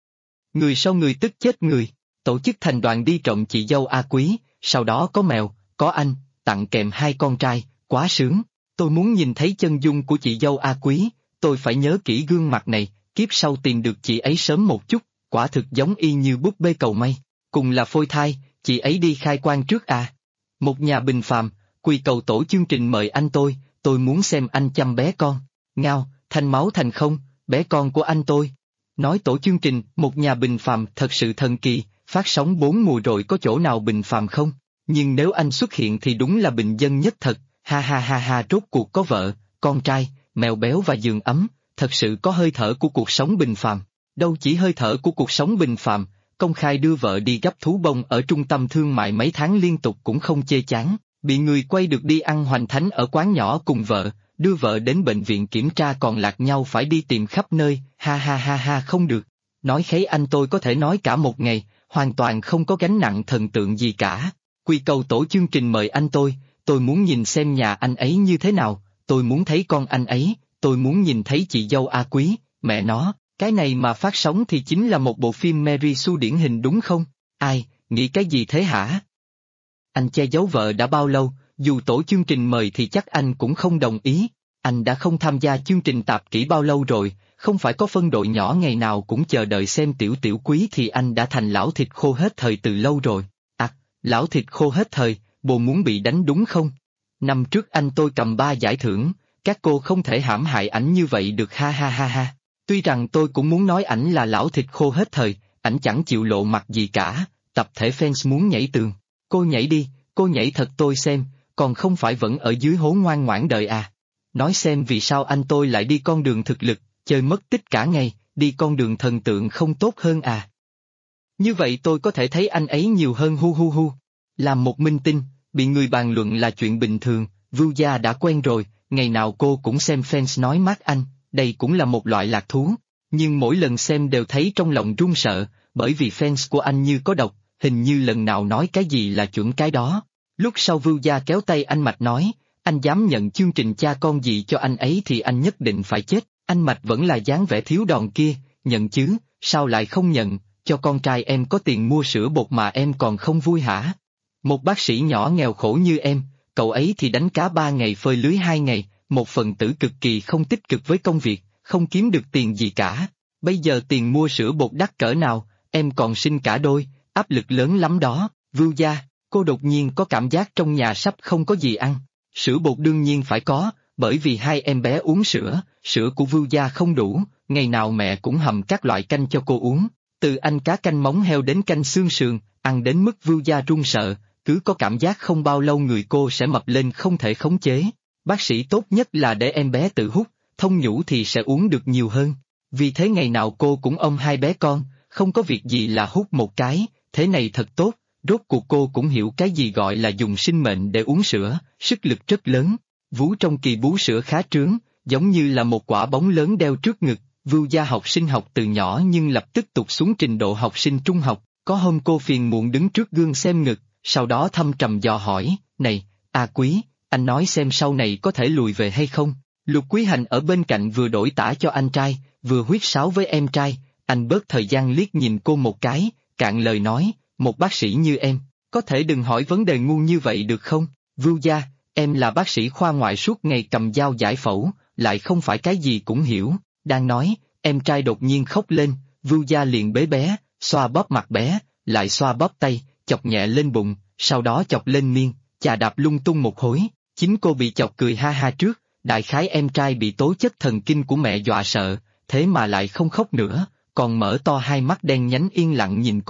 Người sau người tức chết người, tổ chức thành đoàn đi trộm chị dâu A Quý, sau đó có mèo, có anh, tặng kèm 2 con trai, quá sướng. Tôi muốn nhìn thấy chân dung của chị dâu A Quý, tôi phải nhớ kỹ gương mặt này, kiếp sau tìm được chị ấy sớm một chút, quả thực giống y như búp bê cầu mây. Cùng là phôi thai, chị ấy đi khai quang trước à. Một nhà bình phàm, quỳ cầu tổ chương trình mời anh tôi muốn xem anh chăm bé con. Ngao, thành máu thành không, bé con của anh tôi. Nói tổ chương trình, một nhà bình phàm thật sự thần kỳ, phát sóng 4 mùa rồi có chỗ nào bình phàm không? Nhưng nếu anh xuất hiện thì đúng là bình dân nhất thật, ha ha ha ha, rốt cuộc có vợ, con trai, mèo béo và giường ấm, thật sự có hơi thở của cuộc sống bình phàm. Đâu chỉ hơi thở của cuộc sống bình phàm, công khai đưa vợ đi gấp thú bông ở trung tâm thương mại mấy tháng liên tục cũng không chê chán, bị người quay được đi ăn hoành thánh ở quán nhỏ cùng vợ, đưa vợ đến bệnh viện kiểm tra còn lạc nhau phải đi tìm khắp nơi, ha ha ha ha, không được. Nói kháy anh tôi có thể nói cả một ngày, hoàn toàn không có gánh nặng thần tượng gì cả. Quy cầu tổ chương trình mời anh tôi muốn nhìn xem nhà anh ấy như thế nào, tôi muốn thấy con anh ấy, tôi muốn nhìn thấy chị dâu A Quý, mẹ nó, cái này mà phát sóng thì chính là một bộ phim Mary Sue điển hình đúng không? Ai, nghĩ cái gì thế hả? Anh che giấu vợ đã bao lâu, dù tổ chương trình mời thì chắc anh cũng không đồng ý. Anh đã không tham gia chương trình tạp kỹ bao lâu rồi, không phải có phân đội nhỏ ngày nào cũng chờ đợi xem tiểu tiểu quý thì anh đã thành lão thịt khô hết thời từ lâu rồi. À, lão thịt khô hết thời, bồ muốn bị đánh đúng không? Năm trước anh tôi cầm 3 giải thưởng, các cô không thể hãm hại ảnh như vậy được, ha ha ha ha. Tuy rằng tôi cũng muốn nói ảnh là lão thịt khô hết thời, ảnh chẳng chịu lộ mặt gì cả, tập thể fans muốn nhảy tường. Cô nhảy đi, cô nhảy thật tôi xem, còn không phải vẫn ở dưới hố ngoan ngoãn đợi à. Nói xem vì sao anh tôi lại đi con đường thực lực, chơi mất tích cả ngày, đi con đường thần tượng không tốt hơn à. Như vậy tôi có thể thấy anh ấy nhiều hơn hu hu hu. Làm một minh tinh, bị người bàn luận là chuyện bình thường, Vưu Gia đã quen rồi, ngày nào cô cũng xem fans nói mát anh, đây cũng là một loại lạc thú. Nhưng mỗi lần xem đều thấy trong lòng run sợ, bởi vì fans của anh như có độc, hình như lần nào nói cái gì là chuẩn cái đó. Lúc sau Vưu Gia kéo tay anh Mạch nói, anh dám nhận chương trình cha con gì cho anh ấy thì anh nhất định phải chết. Anh Mạch vẫn là dáng vẻ thiếu đòn kia, nhận chứ, sao lại không nhận, cho con trai em có tiền mua sữa bột mà em còn không vui hả? Một bác sĩ nhỏ nghèo khổ như em, cậu ấy thì đánh cá 3 ngày phơi lưới 2 ngày, một phần tử cực kỳ không tích cực với công việc, không kiếm được tiền gì cả. Bây giờ tiền mua sữa bột đắt cỡ nào, em còn sinh cả đôi, áp lực lớn lắm đó. Vưu Gia, cô đột nhiên có cảm giác trong nhà sắp không có gì ăn. Sữa bột đương nhiên phải có, bởi vì 2 em bé uống sữa, sữa của Vưu Gia không đủ, ngày nào mẹ cũng hầm các loại canh cho cô uống, từ anh cá canh móng heo đến canh xương sườn, ăn đến mức Vưu Gia run sợ, cứ có cảm giác không bao lâu người cô sẽ mập lên không thể khống chế. Bác sĩ tốt nhất là để em bé tự hút, thông nhũ thì sẽ uống được nhiều hơn. Vì thế ngày nào cô cũng ôm 2 bé con, không có việc gì là hút một cái, thế này thật tốt, rốt cuộc cô cũng hiểu cái gì gọi là dùng sinh mệnh để uống sữa, sức lực rất lớn. Vú trong kỳ bú sữa khá trướng, giống như là một quả bóng lớn đeo trước ngực. Vưu Gia học sinh học từ nhỏ nhưng lập tức tụt xuống trình độ học sinh trung học, có hôm cô phiền muộn đứng trước gương xem ngực, sau đó thâm trầm dò hỏi, này, A Quý, anh nói xem sau này có thể lùi về hay không? Lục Quý Hành ở bên cạnh vừa đổi tả cho anh trai, vừa huýt sáo với em trai, anh bớt thời gian liếc nhìn cô một cái, cạn lời nói, một bác sĩ như em, có thể đừng hỏi vấn đề ngu như vậy được không? Vưu Gia, em là bác sĩ khoa ngoại suốt ngày cầm dao giải phẫu, lại không phải cái gì cũng hiểu. Đang nói, em trai đột nhiên khóc lên, Vưu Gia liền bế bé, xoa bóp mặt bé, lại xoa bóp tay, chọc nhẹ lên bụng, sau đó chọc lên miên, chà đạp lung tung một hồi. Chính cô bị chọc cười ha ha trước, đại khái em trai bị tố chất thần kinh của mẹ dọa sợ, thế mà lại không khóc nữa, còn mở to 2 mắt đen nhánh yên lặng nhìn cô.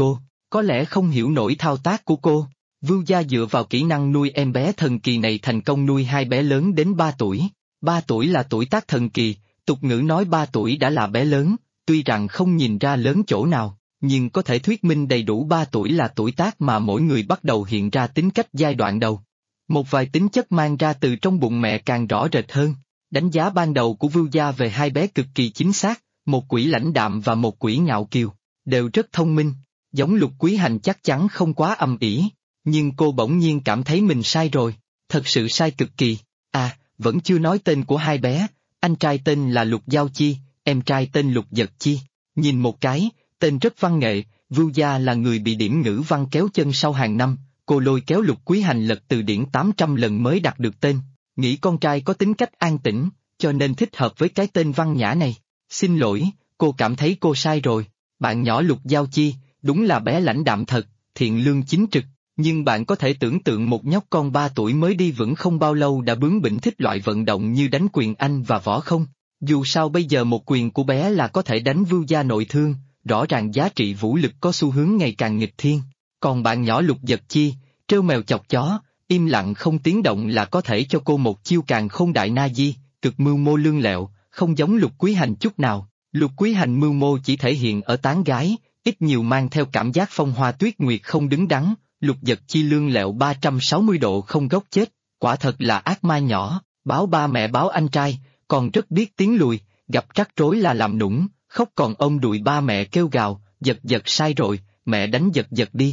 có lẽ không hiểu nổi thao tác của cô. Vưu Gia dựa vào kỹ năng nuôi em bé thần kỳ này thành công nuôi hai bé lớn đến 3 tuổi. 3 tuổi là tuổi tác thần kỳ, tục ngữ nói 3 tuổi đã là bé lớn, tuy rằng không nhìn ra lớn chỗ nào, nhưng có thể thuyết minh đầy đủ 3 tuổi là tuổi tác mà mỗi người bắt đầu hiện ra tính cách giai đoạn đầu. Một vài tính chất mang ra từ trong bụng mẹ càng rõ rệt hơn. Đánh giá ban đầu của Vưu Gia về hai bé cực kỳ chính xác, một quỷ lãnh đạm và một quỷ ngạo kiều, đều rất thông minh, giống Lục Quý Hành chắc chắn không quá âm ỉ, nhưng cô bỗng nhiên cảm thấy mình sai rồi, thật sự sai cực kỳ. À, vẫn chưa nói tên của hai bé, anh trai tên là Lục Giao Chi, em trai tên Lục Dật Chi. Nhìn một cái, tên rất văn nghệ, Vưu Gia là người bị điểm ngữ văn kéo chân sau hàng năm, cô lôi kéo Lục Quý Hành lật từ điển 800 lần mới đặt được tên, nghĩ con trai có tính cách an tĩnh, cho nên thích hợp với cái tên văn nhã này. Xin lỗi, cô cảm thấy cô sai rồi, bạn nhỏ Lục Giao Chi, đúng là bé lãnh đạm thật, thiện lương chính trực, nhưng bạn có thể tưởng tượng một nhóc con 3 tuổi mới đi vững không bao lâu đã bướng bỉnh thích loại vận động như đánh quyền Anh và võ không? Dù sao bây giờ một quyền của bé là có thể đánh Vưu Gia nội thương, rõ ràng giá trị vũ lực có xu hướng ngày càng nghịch thiên. Còn bạn nhỏ Lục Dật Chi, trêu mèo chọc chó, im lặng không tiếng động là có thể cho cô một chiêu càn khôn đại na di, cực mưu mô lương lẹo, không giống Lục Quý Hành chút nào. Lục Quý Hành mưu mô chỉ thể hiện ở tán gái, ít nhiều mang theo cảm giác phong hoa tuyết nguyệt không đứng đắn. Lục Dật Chi lương lẹo 360 độ không góc chết, quả thật là ác ma nhỏ, báo ba mẹ báo anh trai, còn rất biết tiếng lùi, gặp rắc rối là làm nũng, khóc còn ôm đùi ba mẹ kêu gào, Giật Giật sai rồi, mẹ đánh Giật Giật đi.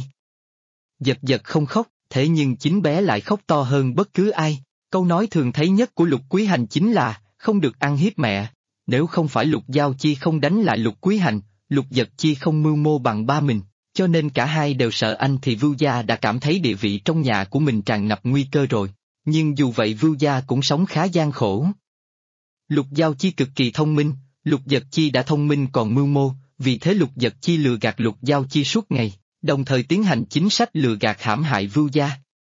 Giật Giật không khóc, thế nhưng chính bé lại khóc to hơn bất cứ ai. Câu nói thường thấy nhất của Lục Quý Hành chính là, không được ăn hiếp mẹ. Nếu không phải Lục Giao Chi không đánh lại Lục Quý Hành, Lục Dật Chi không mưu mô bằng ba mình, cho nên cả hai đều sợ anh thì Vưu Gia đã cảm thấy địa vị trong nhà của mình tràn ngập nguy cơ rồi. Nhưng dù vậy Vưu Gia cũng sống khá gian khổ. Lục Giao Chi cực kỳ thông minh, Lục Dật Chi đã thông minh còn mưu mô, vì thế Lục Dật Chi lừa gạt Lục Giao Chi suốt ngày, đồng thời tiến hành chính sách lừa gạt hãm hại Vưu Gia.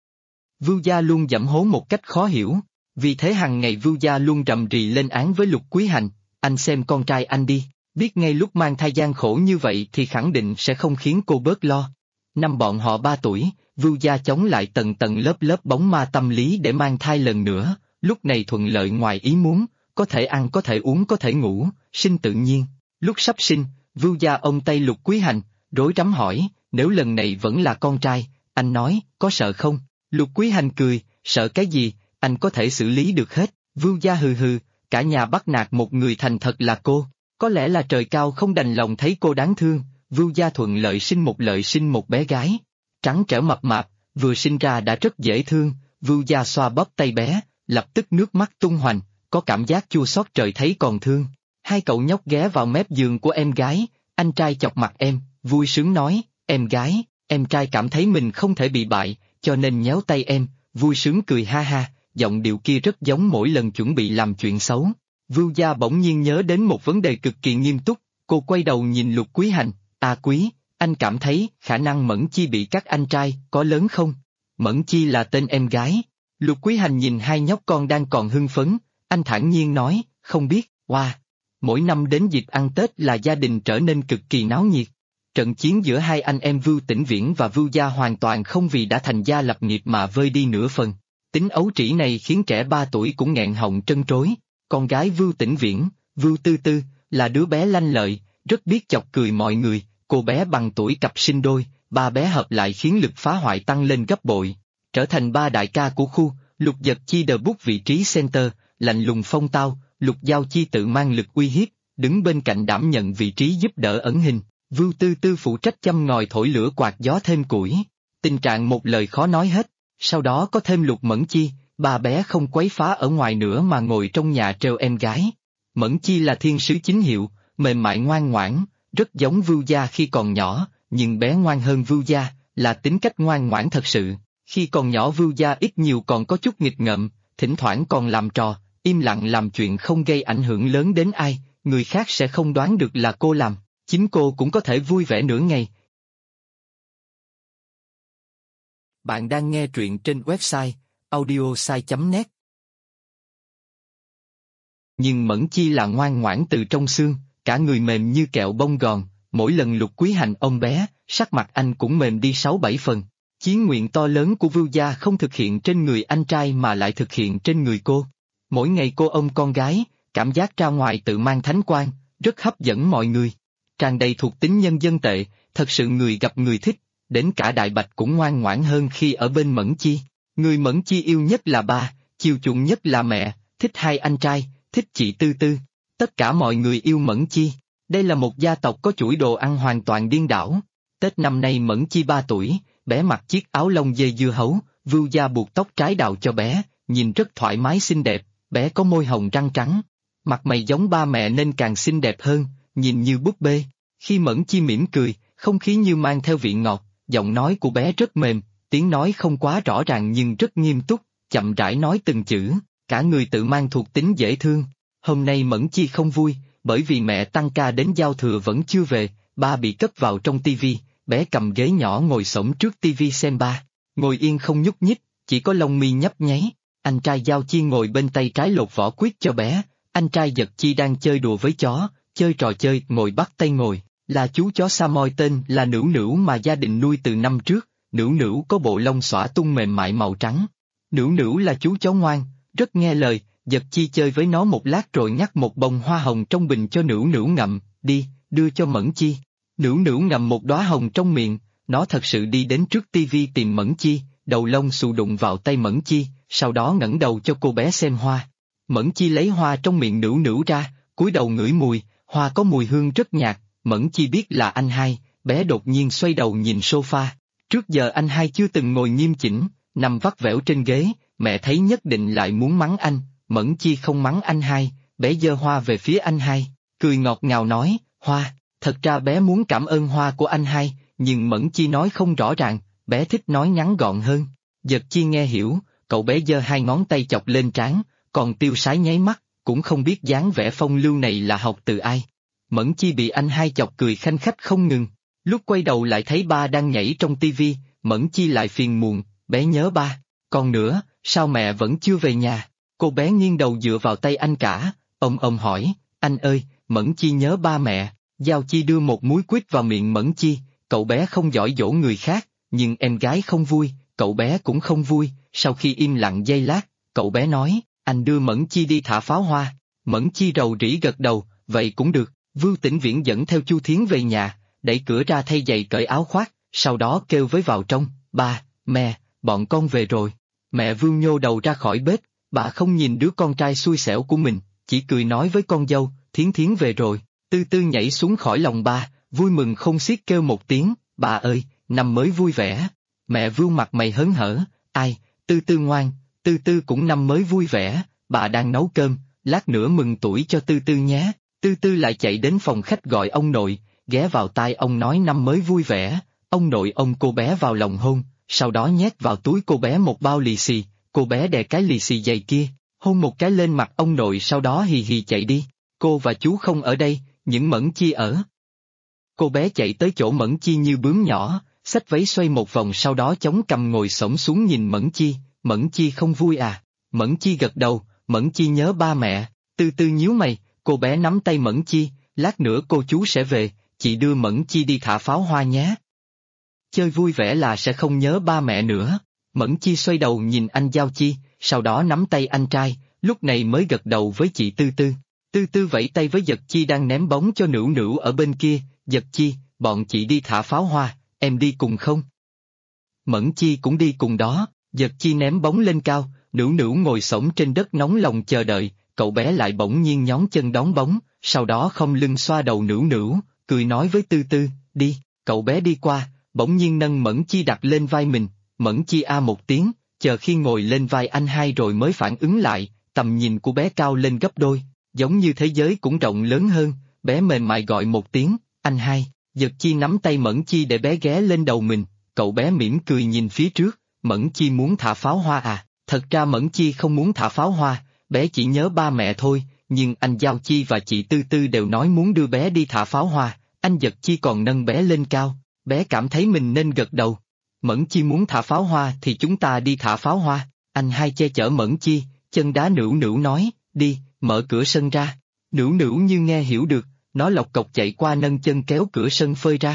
Vưu Gia luôn giẫm hố một cách khó hiểu, vì thế hàng ngày Vưu Gia luôn rầm rì lên án với Lục Quý Hành, anh xem con trai anh đi, biết ngay lúc mang thai gian khổ như vậy thì khẳng định sẽ không khiến cô bớt lo. Năm bọn họ 3 tuổi, Vưu Gia chống lại tầng tầng lớp lớp bóng ma tâm lý để mang thai lần nữa, lúc này thuận lợi ngoài ý muốn, có thể ăn có thể uống có thể ngủ, sinh tự nhiên. Lúc sắp sinh, Vưu Gia ôm tay Lục Quý Hành, rối rắm hỏi, nếu lần này vẫn là con trai, anh nói, có sợ không? Lục Quý Hành cười, sợ cái gì, anh có thể xử lý được hết. Vưu Gia hừ hừ, cả nhà bắt nạt một người thành thật là cô, có lẽ là trời cao không đành lòng thấy cô đáng thương. Vưu Gia thuận lợi sinh một bé gái, trắng trẻo mập mạp, vừa sinh ra đã rất dễ thương. Vưu Gia xoa bóp tay bé, lập tức nước mắt tung hoành, có cảm giác chua xót trời thấy còn thương. Hai cậu nhóc ghé vào mép giường của em gái, anh trai chọc mặt em, vui sướng nói, em gái, em trai cảm thấy mình không thể bị bại, cho nên nhéo tay em, vui sướng cười ha ha, giọng điệu kia rất giống mỗi lần chuẩn bị làm chuyện xấu. Vưu Gia bỗng nhiên nhớ đến một vấn đề cực kỳ nghiêm túc, cô quay đầu nhìn Lục Quý Hành, à Quý, anh cảm thấy khả năng Mẫn Chi bị các anh trai có lớn không? Mẫn Chi là tên em gái. Lục Quý Hành nhìn hai nhóc con đang còn hưng phấn, anh thản nhiên nói, không biết, wow. Mỗi năm đến dịp ăn Tết là gia đình trở nên cực kỳ náo nhiệt. Trận chiến giữa hai anh em Vưu Tĩnh Viễn và Vưu Gia hoàn toàn không vì đã thành gia lập nghiệp mà vơi đi nửa phần. Tính ấu trĩ này khiến trẻ 3 tuổi cũng nghẹn họng trân trối. Con gái Vưu Tĩnh Viễn, Vưu Tư Tư, là đứa bé lanh lợi, rất biết chọc cười mọi người, cô bé bằng tuổi cặp sinh đôi, ba bé hợp lại khiến lực phá hoại tăng lên gấp bội. Trở thành ba đại ca của khu, Lục Dật Chi đờ bút vị trí center, lạnh lùng phong tao, Lục Giao Chi tự mang lực uy hiếp, đứng bên cạnh đảm nhận vị trí giúp đỡ ẩn hình, Vưu Tư Tư phụ trách châm ngòi thổi lửa quạt gió thêm củi. Tình trạng một lời khó nói hết, sau đó có thêm Lục Mẫn Chi, ba bé không quấy phá ở ngoài nữa mà ngồi trong nhà trêu em gái. Mẫn Chi là thiên sứ chính hiệu, mềm mại ngoan ngoãn, rất giống Vưu Gia khi còn nhỏ, nhưng bé ngoan hơn Vưu Gia, là tính cách ngoan ngoãn thật sự. Khi còn nhỏ Vưu Gia ít nhiều còn có chút nghịch ngợm, thỉnh thoảng còn làm trò, im lặng làm chuyện không gây ảnh hưởng lớn đến ai, người khác sẽ không đoán được là cô làm, chính cô cũng có thể vui vẻ nửa ngày. Bạn đang nghe truyện trên website audiosai.net. Nhưng Mẫn Chi là ngoan ngoãn từ trong xương, cả người mềm như kẹo bông gòn, mỗi lần Lục Quý Hành ôm bé, sắc mặt anh cũng mềm đi 6-7 phần. Chí nguyện to lớn của Vưu gia không thực hiện trên người anh trai mà lại thực hiện trên người cô. Mỗi ngày cô ôm con gái, cảm giác ra ngoài tự mang thánh quang, rất hấp dẫn mọi người. Tràn đầy thuộc tính nhân dân tệ, thật sự người gặp người thích, đến cả Đại Bạch cũng ngoan ngoãn hơn khi ở bên Mẫn Chi. Người Mẫn Chi yêu nhất là ba, chiều chuộng nhất là mẹ, thích hai anh trai, thích chị Tư Tư. Tất cả mọi người yêu Mẫn Chi. Đây là một gia tộc có chuỗi đồ ăn hoàn toàn điên đảo. Tết năm nay Mẫn Chi 3 tuổi, bé mặc chiếc áo lông dê dưa hấu, Vưu gia buộc tóc trái đào cho bé, nhìn rất thoải mái xinh đẹp, bé có môi hồng răng trắng. Mặt mày giống ba mẹ nên càng xinh đẹp hơn, nhìn như búp bê. Khi Mẫn Chi mỉm cười, không khí như mang theo vị ngọt, giọng nói của bé rất mềm, tiếng nói không quá rõ ràng nhưng rất nghiêm túc, chậm rãi nói từng chữ, cả người tự mang thuộc tính dễ thương. Hôm nay Mẫn Chi không vui, bởi vì mẹ tăng ca đến giao thừa vẫn chưa về, ba bị cất vào trong tivi, bé cầm ghế nhỏ ngồi xổm trước tivi xem ba, ngồi yên không nhúc nhích, chỉ có lông mi nhấp nháy. Anh trai Giao Chi ngồi bên tay trái lột vỏ quýt cho bé, anh trai Giật Chi đang chơi đùa với chó, chơi trò chơi ngồi bắt tay ngồi, là chú chó Samoy tên là Nữu Nữu mà gia đình nuôi từ năm trước. Nữu Nữu có bộ lông xõa tung mềm mại màu trắng. Nữu Nữu là chú chó ngoan, rất nghe lời. Giật Chi chơi với nó một lát rồi nhắc một bông hoa hồng trong bình cho Nữu Nữu ngậm, đi, đưa cho Mẫn Chi. Nữu Nữu ngậm một đóa hồng trong miệng, nó thật sự đi đến trước tivi tìm Mẫn Chi, đầu lông xù đụng vào tay Mẫn Chi, sau đó ngẩng đầu cho cô bé xem hoa. Mẫn Chi lấy hoa trong miệng Nữu Nữu ra, cúi đầu ngửi mùi, hoa có mùi hương rất nhạt. Mẫn Chi biết là anh hai, bé đột nhiên xoay đầu nhìn sofa. Trước giờ anh hai chưa từng ngồi nghiêm chỉnh, nằm vắt vẻo trên ghế, mẹ thấy nhất định lại muốn mắng anh. Mẫn Chi không mắng anh hai, bé giơ hoa về phía anh hai, cười ngọt ngào nói, hoa. Thật ra bé muốn cảm ơn hoa của anh hai, nhưng Mẫn Chi nói không rõ ràng, bé thích nói ngắn gọn hơn. Giật Chi nghe hiểu, cậu bé giơ hai ngón tay chọc lên trán, còn tiêu sái nháy mắt, cũng không biết dáng vẻ phong lưu này là học từ ai. Mẫn Chi bị anh hai chọc cười khanh khách không ngừng, lúc quay đầu lại thấy ba đang nhảy trong tivi, Mẫn Chi lại phiền muộn, bé nhớ ba. Còn nữa, sao mẹ vẫn chưa về nhà? Cô bé nghiêng đầu dựa vào tay anh cả, ông hỏi, anh ơi, Mẫn Chi nhớ ba mẹ. Giao Chi đưa một múi quýt vào miệng Mẫn Chi, cậu bé không giỏi dỗ người khác, nhưng em gái không vui, cậu bé cũng không vui. Sau khi im lặng giây lát, cậu bé nói, anh đưa Mẫn Chi đi thả pháo hoa. Mẫn Chi rầu rĩ gật đầu, vậy cũng được. Vưu Tĩnh Viễn dẫn theo Chu Thiến về nhà, đẩy cửa ra thay giày cởi áo khoác, sau đó kêu với vào trong, ba, mẹ, bọn con về rồi. Mẹ Vưu nhô đầu ra khỏi bếp, bà không nhìn đứa con trai xui xẻo của mình, chỉ cười nói với con dâu, Thiến Thiến về rồi. Tư Tư nhảy xuống khỏi lòng ba, vui mừng không xiết kêu một tiếng, bà ơi, năm mới vui vẻ. Mẹ Vưu mặt mày hớn hở, ai, Tư Tư ngoan, Tư Tư cũng năm mới vui vẻ, bà đang nấu cơm, lát nữa mừng tuổi cho Tư Tư nhé. Tư Tư lại chạy đến phòng khách gọi ông nội, ghé vào tai ông nói năm mới vui vẻ. Ông nội ôm cô bé vào lòng hôn, sau đó nhét vào túi cô bé một bao lì xì, cô bé đè cái lì xì dày kia, hôn một cái lên mặt ông nội sau đó hì hì chạy đi. Cô và chú không ở đây, những Mẫn Chi ở. Cô bé chạy tới chỗ Mẫn Chi như bướm nhỏ, xách váy xoay một vòng sau đó chống cằm ngồi xổm xuống nhìn Mẫn Chi. Mẫn Chi không vui à? Mẫn Chi gật đầu, Mẫn Chi nhớ ba mẹ. Tư Tư nhíu mày, cô bé nắm tay Mẫn Chi, lát nữa cô chú sẽ về, chị đưa Mẫn Chi đi thả pháo hoa nhé. Chơi vui vẻ là sẽ không nhớ ba mẹ nữa. Mẫn Chi xoay đầu nhìn anh Giao Chi, sau đó nắm tay anh trai, lúc này mới gật đầu với chị Tư Tư. Tư Tư vẫy tay với Giật Chi đang ném bóng cho Nữu Nữu ở bên kia, Giật Chi, bọn chị đi thả pháo hoa, em đi cùng không? Mẫn Chi cũng đi cùng đó, Giật Chi ném bóng lên cao, Nữu Nữu ngồi xổm trên đất nóng lòng chờ đợi, cậu bé lại bỗng nhiên nhón chân đón bóng, sau đó không lưng xoa đầu Nữu Nữu, cười nói với Tư Tư, đi, cậu bé đi qua, bỗng nhiên nâng Mẫn Chi đặt lên vai mình, Mẫn Chi a một tiếng, chờ khi ngồi lên vai anh hai rồi mới phản ứng lại, tầm nhìn của bé cao lên gấp đôi, giống như thế giới cũng rộng lớn hơn, bé mềm mại gọi một tiếng, anh hai. Giật Chi nắm tay Mẫn Chi để bé ghé lên đầu mình, cậu bé mỉm cười nhìn phía trước, Mẫn Chi muốn thả pháo hoa à? Thật ra Mẫn Chi không muốn thả pháo hoa, bé chỉ nhớ ba mẹ thôi, nhưng anh Giao Chi và chị Tư Tư đều nói muốn đưa bé đi thả pháo hoa, anh Giật Chi còn nâng bé lên cao, bé cảm thấy mình nên gật đầu. Mẫn Chi muốn thả pháo hoa thì chúng ta đi thả pháo hoa, anh hai che chở Mẫn Chi, chân đá Nữu Nữu nói, đi, mở cửa sân ra. Nữu Nữu như nghe hiểu được, nó lộc cộc chạy qua nâng chân kéo cửa sân phơi ra.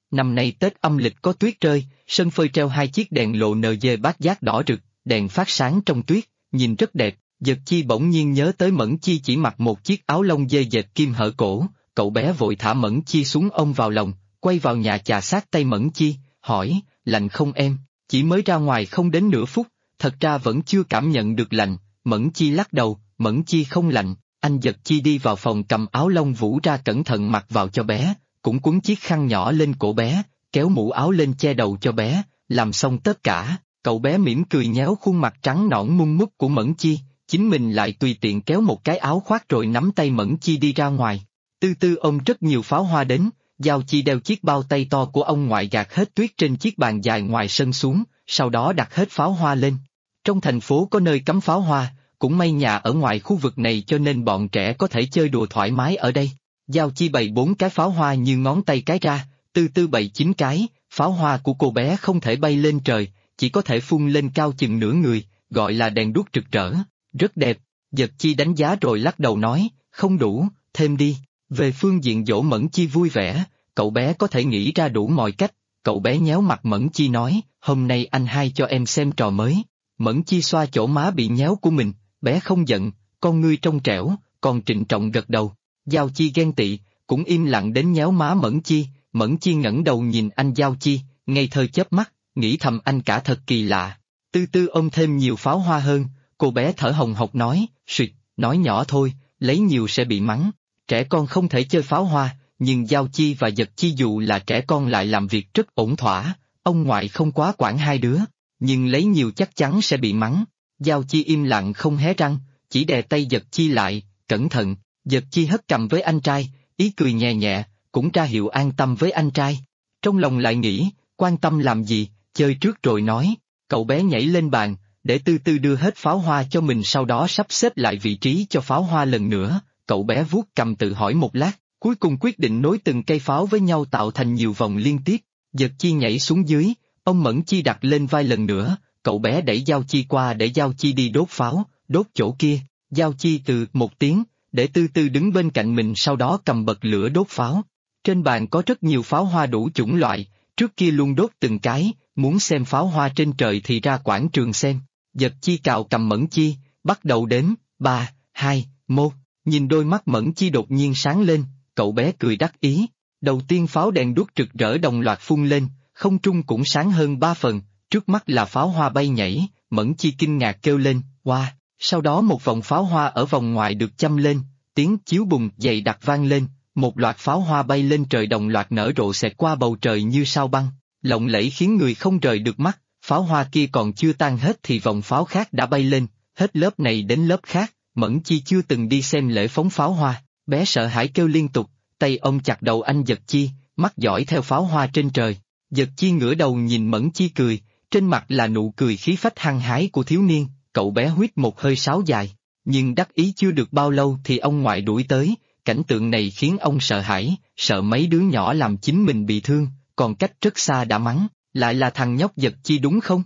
Năm nay Tết âm lịch có tuyết rơi, sân phơi treo 2 chiếc đèn lộ NG bát giác đỏ rực, đèn phát sáng trong tuyết, nhìn rất đẹp. Dật Chi bỗng nhiên nhớ tới Mẫn Chi chỉ mặc một chiếc áo lông dê dệt kim hở cổ, cậu bé vội thả Mẫn Chi xuống ôm vào lòng, quay vào nhà chà sát tay Mẫn Chi, hỏi, lạnh không em? Chỉ mới ra ngoài không đến nửa phút, thật ra vẫn chưa cảm nhận được lạnh. Mẫn Chi lắc đầu, Mẫn Chi không lạnh. Anh Dật Chi đi vào phòng cầm áo lông vũ ra cẩn thận mặc vào cho bé, cũng quấn chiếc khăn nhỏ lên cổ bé, kéo mũ áo lên che đầu cho bé, làm xong tất cả, cậu bé mỉm cười nhéo khuôn mặt trắng nõn mung mút của Mẫn Chi, chính mình lại tùy tiện kéo một cái áo khoác rồi nắm tay Mẫn Chi đi ra ngoài. Tư Tư ôm rất nhiều pháo hoa đến, Giao Chi đeo chiếc bao tay to của ông ngoại gạt hết tuyết trên chiếc bàn dài ngoài sân xuống, sau đó đặt hết pháo hoa lên. Trong thành phố có nơi cắm pháo hoa, cũng may nhà ở ngoài khu vực này cho nên bọn trẻ có thể chơi đùa thoải mái ở đây. Giao Chi bày 4 cái pháo hoa như ngón tay cái ra, Tư Tư bày 9 cái, pháo hoa của cô bé không thể bay lên trời, chỉ có thể phun lên cao chừng nửa người, gọi là đèn đuốc rực rỡ, rất đẹp. Dật Chi đánh giá rồi lắc đầu nói, không đủ, thêm đi. Về phương diện dỗ Mẫn Chi vui vẻ, cậu bé có thể nghĩ ra đủ mọi cách, cậu bé nhéo mặt Mẫn Chi nói, hôm nay anh hai cho em xem trò mới. Mẫn Chi xoa chỗ má bị nhéo của mình, bé không giận, con ngươi trong trẻo, còn trịnh trọng gật đầu. Giao Chi ghen tị, cũng im lặng đến nhéo má Mẫn Chi ngẩng đầu nhìn anh Giao Chi, ngây thơ chớp mắt, nghĩ thầm anh cả thật kỳ lạ. Tư Tư ôm thêm nhiều pháo hoa hơn, cô bé thở hồng hộc nói, suyệt, nói nhỏ thôi, lấy nhiều sẽ bị mắng. Trẻ con không thể chơi pháo hoa, nhưng Giao Chi và Dật Chi dù là trẻ con lại làm việc rất ổn thỏa, ông ngoại không quá quản hai đứa, nhưng lấy nhiều chắc chắn sẽ bị mắng. Giao Chi im lặng không hé răng, chỉ đè tay Dật Chi lại, cẩn thận. Dật Chi hất cằm với anh trai, ý cười nhẹ nhẹ, cũng ra hiệu an tâm với anh trai. Trong lòng lại nghĩ, quan tâm làm gì, chơi trước rồi nói. Cậu bé nhảy lên bàn, để Tư Tư đưa hết pháo hoa cho mình, sau đó sắp xếp lại vị trí cho pháo hoa lần nữa. Cậu bé vuốt cằm tự hỏi một lát, cuối cùng quyết định nối từng cây pháo với nhau tạo thành nhiều vòng liên tiếp. Dật Chi nhảy xuống dưới, ông Mẫn Chi đặt lên vai lần nữa, cậu bé đẩy Giao Chi qua để Giao Chi đi đốt pháo, đốt chỗ kia. Giao Chi từ một tiếng, để Tư Tư đứng bên cạnh mình, sau đó cầm bật lửa đốt pháo. Trên bàn có rất nhiều pháo hoa đủ chủng loại, trước kia luôn đốt từng cái, muốn xem pháo hoa trên trời thì ra quảng trường xem. Dật Chi cạo cầm Mẫn Chi, bắt đầu đếm, 3, 2, 1, nhìn đôi mắt Mẫn Chi đột nhiên sáng lên, cậu bé cười đắc ý. Đầu tiên pháo đèn đuốc rực rỡ đồng loạt phun lên, không trung cũng sáng hơn 3 phần, trước mắt là pháo hoa bay nhảy, Mẫn Chi kinh ngạc kêu lên, wow, sau đó một vòng pháo hoa ở vòng ngoài được châm lên, tiếng chiếu bùng dày đặc vang lên, một loạt pháo hoa bay lên trời đồng loạt nở rộ xẹt qua bầu trời như sao băng, lộng lẫy khiến người không rời được mắt. Pháo hoa kia còn chưa tan hết thì vòng pháo khác đã bay lên, hết lớp này đến lớp khác. Mẫn Chi chưa từng đi xem lễ phóng pháo hoa, bé sợ hãi kêu liên tục, tay ôm chặt đầu anh Dật Chi, mắt dõi theo pháo hoa trên trời. Dật Chi ngửa đầu nhìn Mẫn Chi cười, trên mặt là nụ cười khí phách hăng hái của thiếu niên. Cậu bé huýt một hơi sáo dài, nhưng đắc ý chưa được bao lâu thì ông ngoại đuổi tới. Cảnh tượng này khiến ông sợ hãi, sợ mấy đứa nhỏ làm chính mình bị thương, còn cách rất xa đã mắng, lại là thằng nhóc Dật Chi đúng không?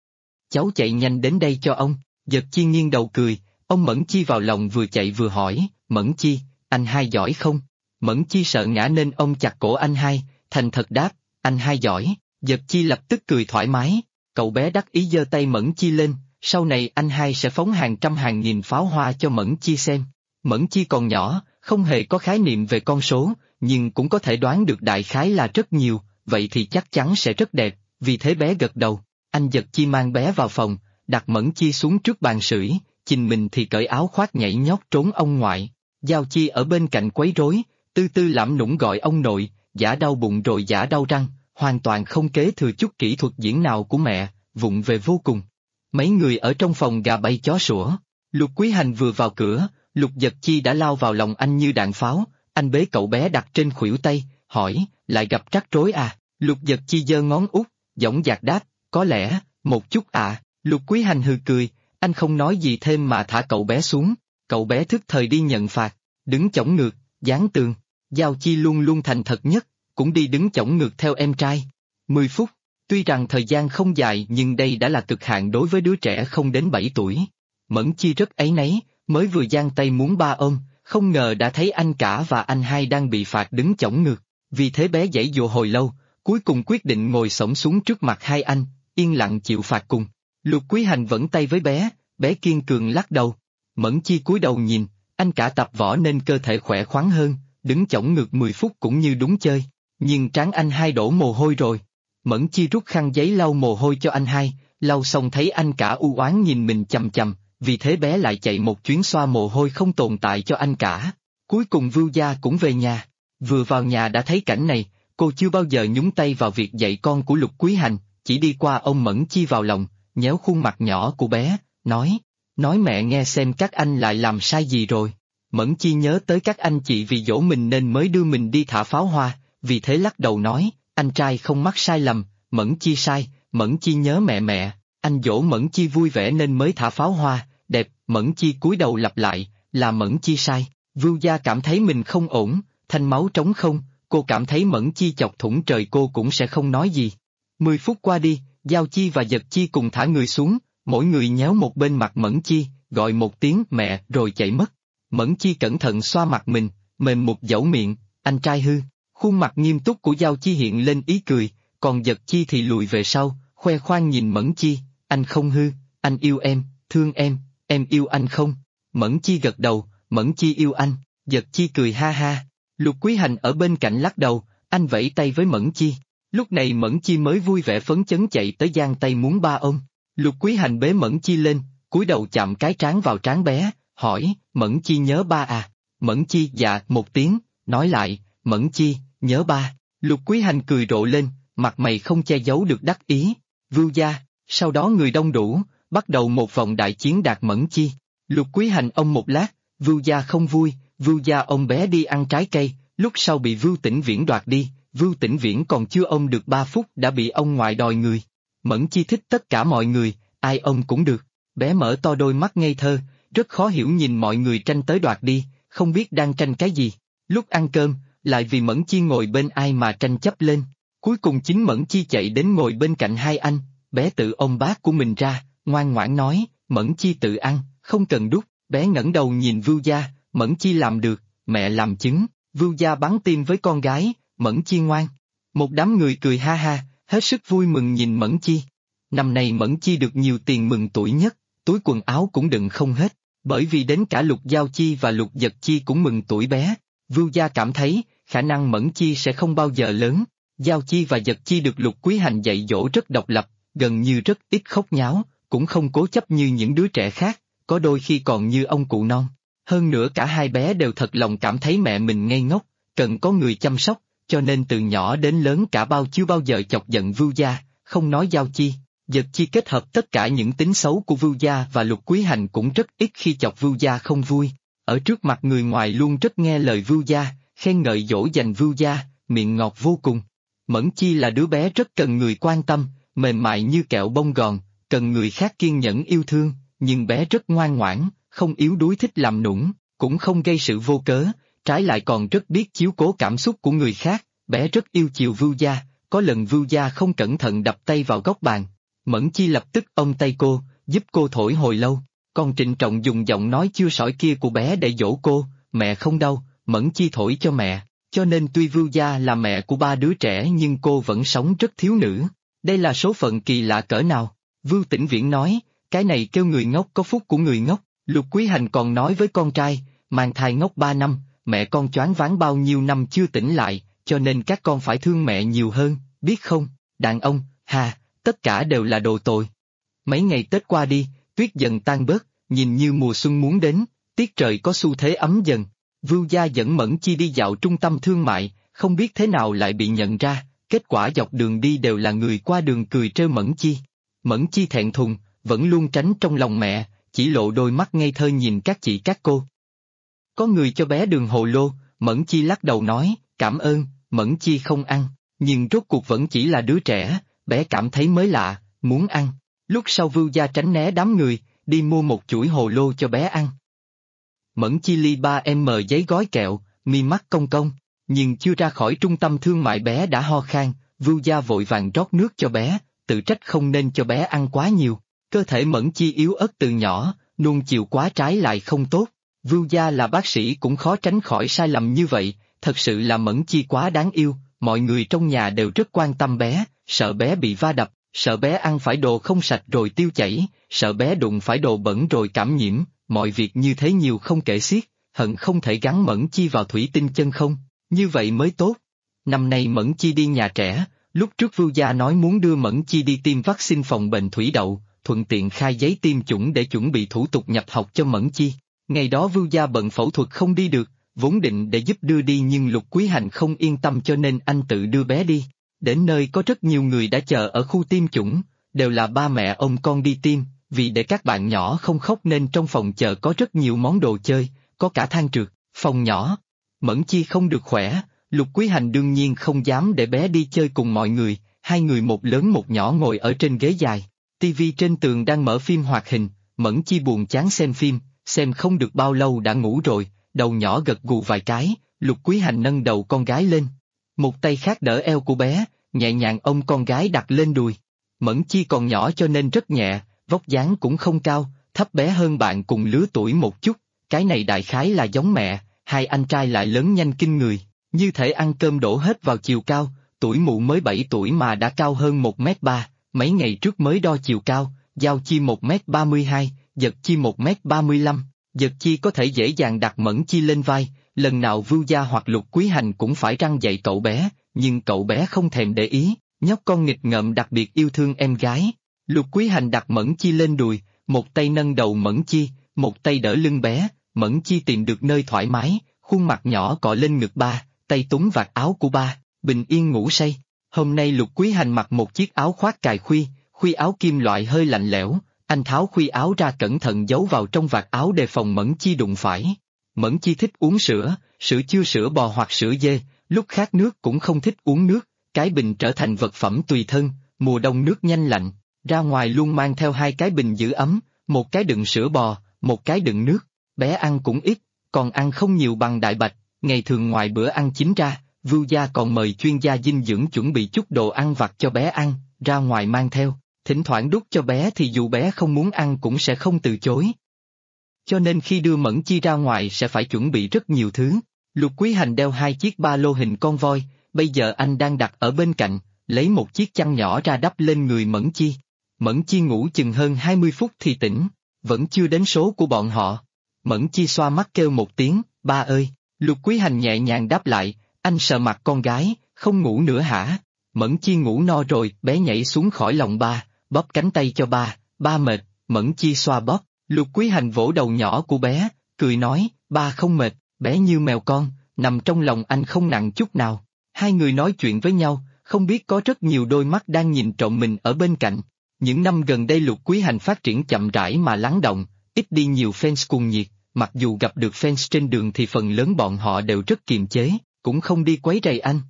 Cháu chạy nhanh đến đây cho ông. Dật Chi nghiêng đầu cười, ông Mẫn Chi vào lòng vừa chạy vừa hỏi, Mẫn Chi, anh hai giỏi không? Mẫn Chi sợ ngã nên ông chặt cổ anh hai, thành thật đáp, anh hai giỏi. Dật Chi lập tức cười thoải mái, cậu bé đắc ý giơ tay Mẫn Chi lên, sau này anh hai sẽ phóng hàng trăm hàng nghìn pháo hoa cho Mẫn Chi xem. Mẫn Chi còn nhỏ, không hề có khái niệm về con số, nhưng cũng có thể đoán được đại khái là rất nhiều, vậy thì chắc chắn sẽ rất đẹp, vì thế bé gật đầu. Anh Dật Chi mang bé vào phòng, đặt Mẫn Chi xuống trước bàn sưởi, chình mình thì cởi áo khoác nhảy nhót trốn ông ngoại. Giao Chi ở bên cạnh quấy rối, Tư Tư làm nũng gọi ông nội, giả đau bụng rồi giả đau răng, hoàn toàn không kế thừa chút kỹ thuật diễn nào của mẹ, vụng về vô cùng. Mấy người ở trong phòng gà bay chó sủa. Lục Quý Hành vừa vào cửa, Lục Dật Chi đã lao vào lòng anh như đạn pháo, anh bế cậu bé đặt trên khuỷu tay, hỏi, lại gặp trắc rối à? Lục Dật Chi giơ ngón út, dõng dạc đáp, có lẽ, một chút à. Lục Quý Hành hừ cười, anh không nói gì thêm mà thả cậu bé xuống, cậu bé thức thời đi nhận phạt, đứng chổng ngược, dán tường. Giao Chi luôn luôn thành thật nhất, cũng đi đứng chổng ngược theo em trai. 10 phút, tuy rằng thời gian không dài nhưng đây đã là cực hạn đối với đứa trẻ không đến 7 tuổi. Mẫn Chi rất áy náy, mới vừa giang tay muốn ba ôm, không ngờ đã thấy anh cả và anh hai đang bị phạt đứng chổng ngược, vì thế bé giãy giụa hồi lâu, cuối cùng quyết định ngồi xổm xuống trước mặt hai anh, yên lặng chịu phạt cùng. Lục Quý Hành vẫn tay với bé kiên cường lắc đầu. Mẫn Chi cúi đầu nhìn, anh cả tập võ nên cơ thể khỏe khoắn hơn, đứng chổng ngược 10 phút cũng như đúng chơi, nhưng trán anh hai đổ mồ hôi rồi. Mẫn Chi rút khăn giấy lau mồ hôi cho anh hai, lau xong thấy anh cả u oán nhìn mình chằm chằm, vì thế bé lại chạy một chuyến xoa mồ hôi không tồn tại cho anh cả. Cuối cùng Vưu Gia cũng về nhà. Vừa vào nhà đã thấy cảnh này, cô chưa bao giờ nhúng tay vào việc dạy con của Lục Quý Hành, chỉ đi qua ôm Mẫn Chi vào lòng, nhéo khuôn mặt nhỏ của bé, nói mẹ nghe xem các anh lại làm sai gì rồi. Mẫn Chi nhớ tới các anh chị vì dỗ mình nên mới đưa mình đi thả pháo hoa, vì thế lắc đầu nói, anh trai không mắc sai lầm, Mẫn Chi sai, Mẫn Chi nhớ mẹ, anh dỗ Mẫn Chi vui vẻ nên mới thả pháo hoa, đẹp, Mẫn Chi cúi đầu lặp lại, là Mẫn Chi sai. Vưu Gia cảm thấy mình không ổn, thanh máu trống không, cô cảm thấy Mẫn Chi chọc thủng trời cô cũng sẽ không nói gì. 10 phút qua đi, Giao Chi và Dật Chi cùng thả người xuống, mỗi người nhéo một bên mặt Mẫn Chi, gọi một tiếng mẹ rồi chạy mất. Mẫn Chi cẩn thận xoa mặt mình, mềm một dẫu miệng, anh trai hư. Khuôn mặt nghiêm túc của Giao Chi hiện lên ý cười, còn Dật Chi thì lùi về sau, khoe khoang nhìn Mẫn Chi, anh không hư, anh yêu em, thương em yêu anh không? Mẫn Chi gật đầu, Mẫn Chi yêu anh, Dật Chi cười ha ha. Lục Quý Hành ở bên cạnh lắc đầu, anh vẫy tay với Mẫn Chi. Lúc này Mẫn Chi mới vui vẻ phấn chấn chạy tới giang tay muốn ba ôm. Lục Quý Hành bế Mẫn Chi lên, cúi đầu chạm cái trán vào trán bé, hỏi, Mẫn Chi nhớ ba à? Mẫn Chi dạ một tiếng, nói lại, Mẫn Chi, nhớ ba. Lục Quý Hành cười rộ lên, mặt mày không che giấu được đắc ý. Vưu Gia, sau đó người đông đủ, bắt đầu một vòng đại chiến đạt Mẫn Chi. Lục Quý Hành ôm một lát, Vưu Gia không vui, Vưu Gia ôm bé đi ăn trái cây, lúc sau bị Vưu Tĩnh Viễn đoạt đi, Vưu Tĩnh Viễn còn chưa ôm được 3 phút đã bị ông ngoại đòi người. Mẫn Chi thích tất cả mọi người, ai ôm cũng được. Bé mở to đôi mắt ngây thơ, rất khó hiểu nhìn mọi người tranh tới đoạt đi, không biết đang tranh cái gì. Lúc ăn cơm, lại vì Mẫn Chi ngồi bên ai mà tranh chấp lên. Cuối cùng chính Mẫn Chi chạy đến ngồi bên cạnh hai anh, bé tự ôm bát của mình ra, ngoan ngoãn nói, Mẫn Chi tự ăn, không cần đút. Bé ngẩng đầu nhìn Vưu Gia, Mẫn Chi làm được, mẹ làm chứng. Vưu Gia bắn tim với con gái, Mẫn Chi ngoan. Một đám người cười ha ha, hết sức vui mừng nhìn Mẫn Chi. Năm nay Mẫn Chi được nhiều tiền mừng tuổi nhất, túi quần áo cũng đựng không hết, bởi vì đến cả Lục Giao Chi và Lục Dật Chi cũng mừng tuổi bé. Vưu Gia cảm thấy, khả năng Mẫn Chi sẽ không bao giờ lớn. Giao Chi và Dật Chi được Lục Quý Hành dạy dỗ rất độc lập, gần như rất ít khóc nháo, cũng không cố chấp như những đứa trẻ khác, có đôi khi còn như ông cụ non. Hơn nữa cả hai bé đều thật lòng cảm thấy mẹ mình ngây ngốc, cần có người chăm sóc, cho nên từ nhỏ đến lớn cả bao chưa bao giờ chọc giận Vưu Gia, không nói Giao Chi. Dật Chi kết hợp tất cả những tính xấu của Vưu Gia và Lục Quý Hành cũng rất ít khi chọc Vưu Gia không vui. Ở trước mặt người ngoài luôn rất nghe lời Vưu Gia, khen ngợi dỗ dành Vưu Gia, miệng ngọt vô cùng. Mẫn Chi là đứa bé rất cần người quan tâm, mềm mại như kẹo bông gòn, cần người khác kiên nhẫn yêu thương, nhưng bé rất ngoan ngoãn, không yếu đuối thích làm nũng, cũng không gây sự vô cớ, trái lại còn rất biết chiếu cố cảm xúc của người khác, bé rất yêu chiều Vưu Gia, có lần Vưu Gia không cẩn thận đập tay vào góc bàn. Mẫn Chi lập tức ôm tay cô, giúp cô thổi hồi lâu, còn trịnh trọng dùng giọng nói chưa sỏi kia của bé để dỗ cô, mẹ không đau, Mẫn Chi thổi cho mẹ, cho nên tuy Vưu Gia là mẹ của 3 đứa trẻ nhưng cô vẫn sống rất thiếu nữ. Đây là số phận kỳ lạ cỡ nào? Vưu Tĩnh Viễn nói, cái này kêu người ngốc có phúc của người ngốc. Lục Quý Hành còn nói với con trai, mang thai ngốc 3 năm, mẹ con choáng váng bao nhiêu năm chưa tỉnh lại, cho nên các con phải thương mẹ nhiều hơn, biết không? Đàn ông, tất cả đều là đồ tồi. Mấy ngày Tết qua đi, tuyết dần tan bớt, nhìn như mùa xuân muốn đến, tiết trời có xu thế ấm dần. Vưu Gia dẫn Mẫn Chi đi dạo trung tâm thương mại, không biết thế nào lại bị nhận ra, kết quả dọc đường đi đều là người qua đường cười trêu Mẫn Chi. Mẫn Chi thẹn thùng, vẫn luôn tránh trong lòng mẹ, chỉ lộ đôi mắt ngây thơ nhìn các chị các cô. Có người cho bé đường hồ lô, Mẫn Chi lắc đầu nói, cảm ơn, Mẫn Chi không ăn, nhưng rốt cuộc vẫn chỉ là đứa trẻ, bé cảm thấy mới lạ, muốn ăn. Lúc sau Vưu Gia tránh né đám người, đi mua một chuỗi hồ lô cho bé ăn. Mẫn Chi ly 3M giấy gói kẹo, mi mắt cong cong, nhưng chưa ra khỏi trung tâm thương mại bé đã ho khan, Vưu Gia vội vàng rót nước cho bé, tự trách không nên cho bé ăn quá nhiều. Cơ thể Mẫn Chi yếu ớt từ nhỏ, nuông chiều quá trái lại không tốt. Vưu Gia là bác sĩ cũng khó tránh khỏi sai lầm như vậy, thật sự là Mẫn Chi quá đáng yêu, mọi người trong nhà đều rất quan tâm bé, sợ bé bị va đập, sợ bé ăn phải đồ không sạch rồi tiêu chảy, sợ bé đụng phải đồ bẩn rồi cảm nhiễm, mọi việc như thế nhiều không kể xiết, hận không thể gắn Mẫn Chi vào thủy tinh chân không, như vậy mới tốt. Năm nay Mẫn Chi đi nhà trẻ, lúc trước Vưu Gia nói muốn đưa Mẫn Chi đi tiêm vaccine phòng bệnh thủy đậu, thuận tiện khai giấy tiêm chủng để chuẩn bị thủ tục nhập học cho Mẫn Chi. Ngày đó Vưu Gia bận phẫu thuật không đi được, vốn định để giúp đưa đi nhưng Lục Quý Hành không yên tâm cho nên anh tự đưa bé đi. Đến nơi có rất nhiều người đã chờ ở khu tiêm chủng, đều là ba mẹ ôm con đi tiêm, vì để các bạn nhỏ không khóc nên trong phòng chờ có rất nhiều món đồ chơi, có cả thang trượt, phòng nhỏ. Mẫn Chi không được khỏe, Lục Quý Hành đương nhiên không dám để bé đi chơi cùng mọi người, hai người một lớn một nhỏ ngồi ở trên ghế dài. Tivi trên tường đang mở phim hoạt hình, Mẫn Chi buồn chán xem phim, xem không được bao lâu đã ngủ rồi, đầu nhỏ gật gù vài cái, Lục Quý Hành nâng đầu con gái lên. Một tay khác đỡ eo của bé, nhẹ nhàng ôm con gái đặt lên đùi. Mẫn Chi còn nhỏ cho nên rất nhẹ, vóc dáng cũng không cao, thấp bé hơn bạn cùng lứa tuổi một chút, cái này đại khái là giống mẹ, hai anh trai lại lớn nhanh kinh người, như thể ăn cơm đổ hết vào chiều cao, tuổi mụ mới 7 tuổi mà đã cao hơn 1m3, mấy ngày trước mới đo chiều cao, Giao Chi 1m32, Dật Chi 1m35, Dật Chi có thể dễ dàng đặt Mẫn Chi lên vai, lần nào Vưu Gia hoặc Lục Quý Hành cũng phải răn dạy cậu bé, nhưng cậu bé không thèm để ý, nhóc con nghịch ngợm đặc biệt yêu thương em gái. Lục Quý Hành đặt Mẫn Chi lên đùi, một tay nâng đầu Mẫn Chi, một tay đỡ lưng bé, Mẫn Chi tìm được nơi thoải mái, khuôn mặt nhỏ cọ lên ngực ba, tay túm vạt áo của ba, bình yên ngủ say. Hôm nay Lục Quý Hành mặc một chiếc áo khoác cài khuy áo kim loại hơi lạnh lẽo, anh tháo khuy áo ra cẩn thận giấu vào trong vạt áo đề phòng Mẫn Chi đụng phải. Mẫn Chi thích uống sữa, sữa chua sữa bò hoặc sữa dê, lúc khát nước cũng không thích uống nước, cái bình trở thành vật phẩm tùy thân, mùa đông nước nhanh lạnh, ra ngoài luôn mang theo hai cái bình giữ ấm, một cái đựng sữa bò, một cái đựng nước, bé ăn cũng ít, còn ăn không nhiều bằng Đại Bạch, ngày thường ngoài bữa ăn chính ra, Vưu Gia còn mời chuyên gia dinh dưỡng chuẩn bị chút đồ ăn vặt cho bé ăn, ra ngoài mang theo, thỉnh thoảng đút cho bé thì dù bé không muốn ăn cũng sẽ không từ chối. Cho nên khi đưa Mẫn Chi ra ngoài sẽ phải chuẩn bị rất nhiều thứ. Lục Quý Hành đeo hai chiếc ba lô hình con voi, bây giờ anh đang đặt ở bên cạnh, lấy một chiếc chăn nhỏ ra đắp lên người Mẫn Chi. Mẫn Chi ngủ chừng hơn 20 phút thì tỉnh, vẫn chưa đến số của bọn họ. Mẫn Chi xoa mắt kêu một tiếng, ba ơi, Lục Quý Hành nhẹ nhàng đáp lại, anh sờ mặt con gái, không ngủ nữa hả? Mẫn Chi ngủ no rồi, bé nhảy xuống khỏi lòng ba, bóp cánh tay cho ba mệt, Mẫn Chi xoa bóp, Lục Quý Hành vỗ đầu nhỏ của bé, cười nói, ba không mệt, bé như mèo con, nằm trong lòng anh không nặng chút nào. Hai người nói chuyện với nhau, không biết có rất nhiều đôi mắt đang nhìn trộm mình ở bên cạnh. Những năm gần đây Lục Quý Hành phát triển chậm rãi mà lắng động, ít đi nhiều fans cuồng nhiệt, mặc dù gặp được fans trên đường thì phần lớn bọn họ đều rất kiềm chế, cũng không đi quấy rầy anh.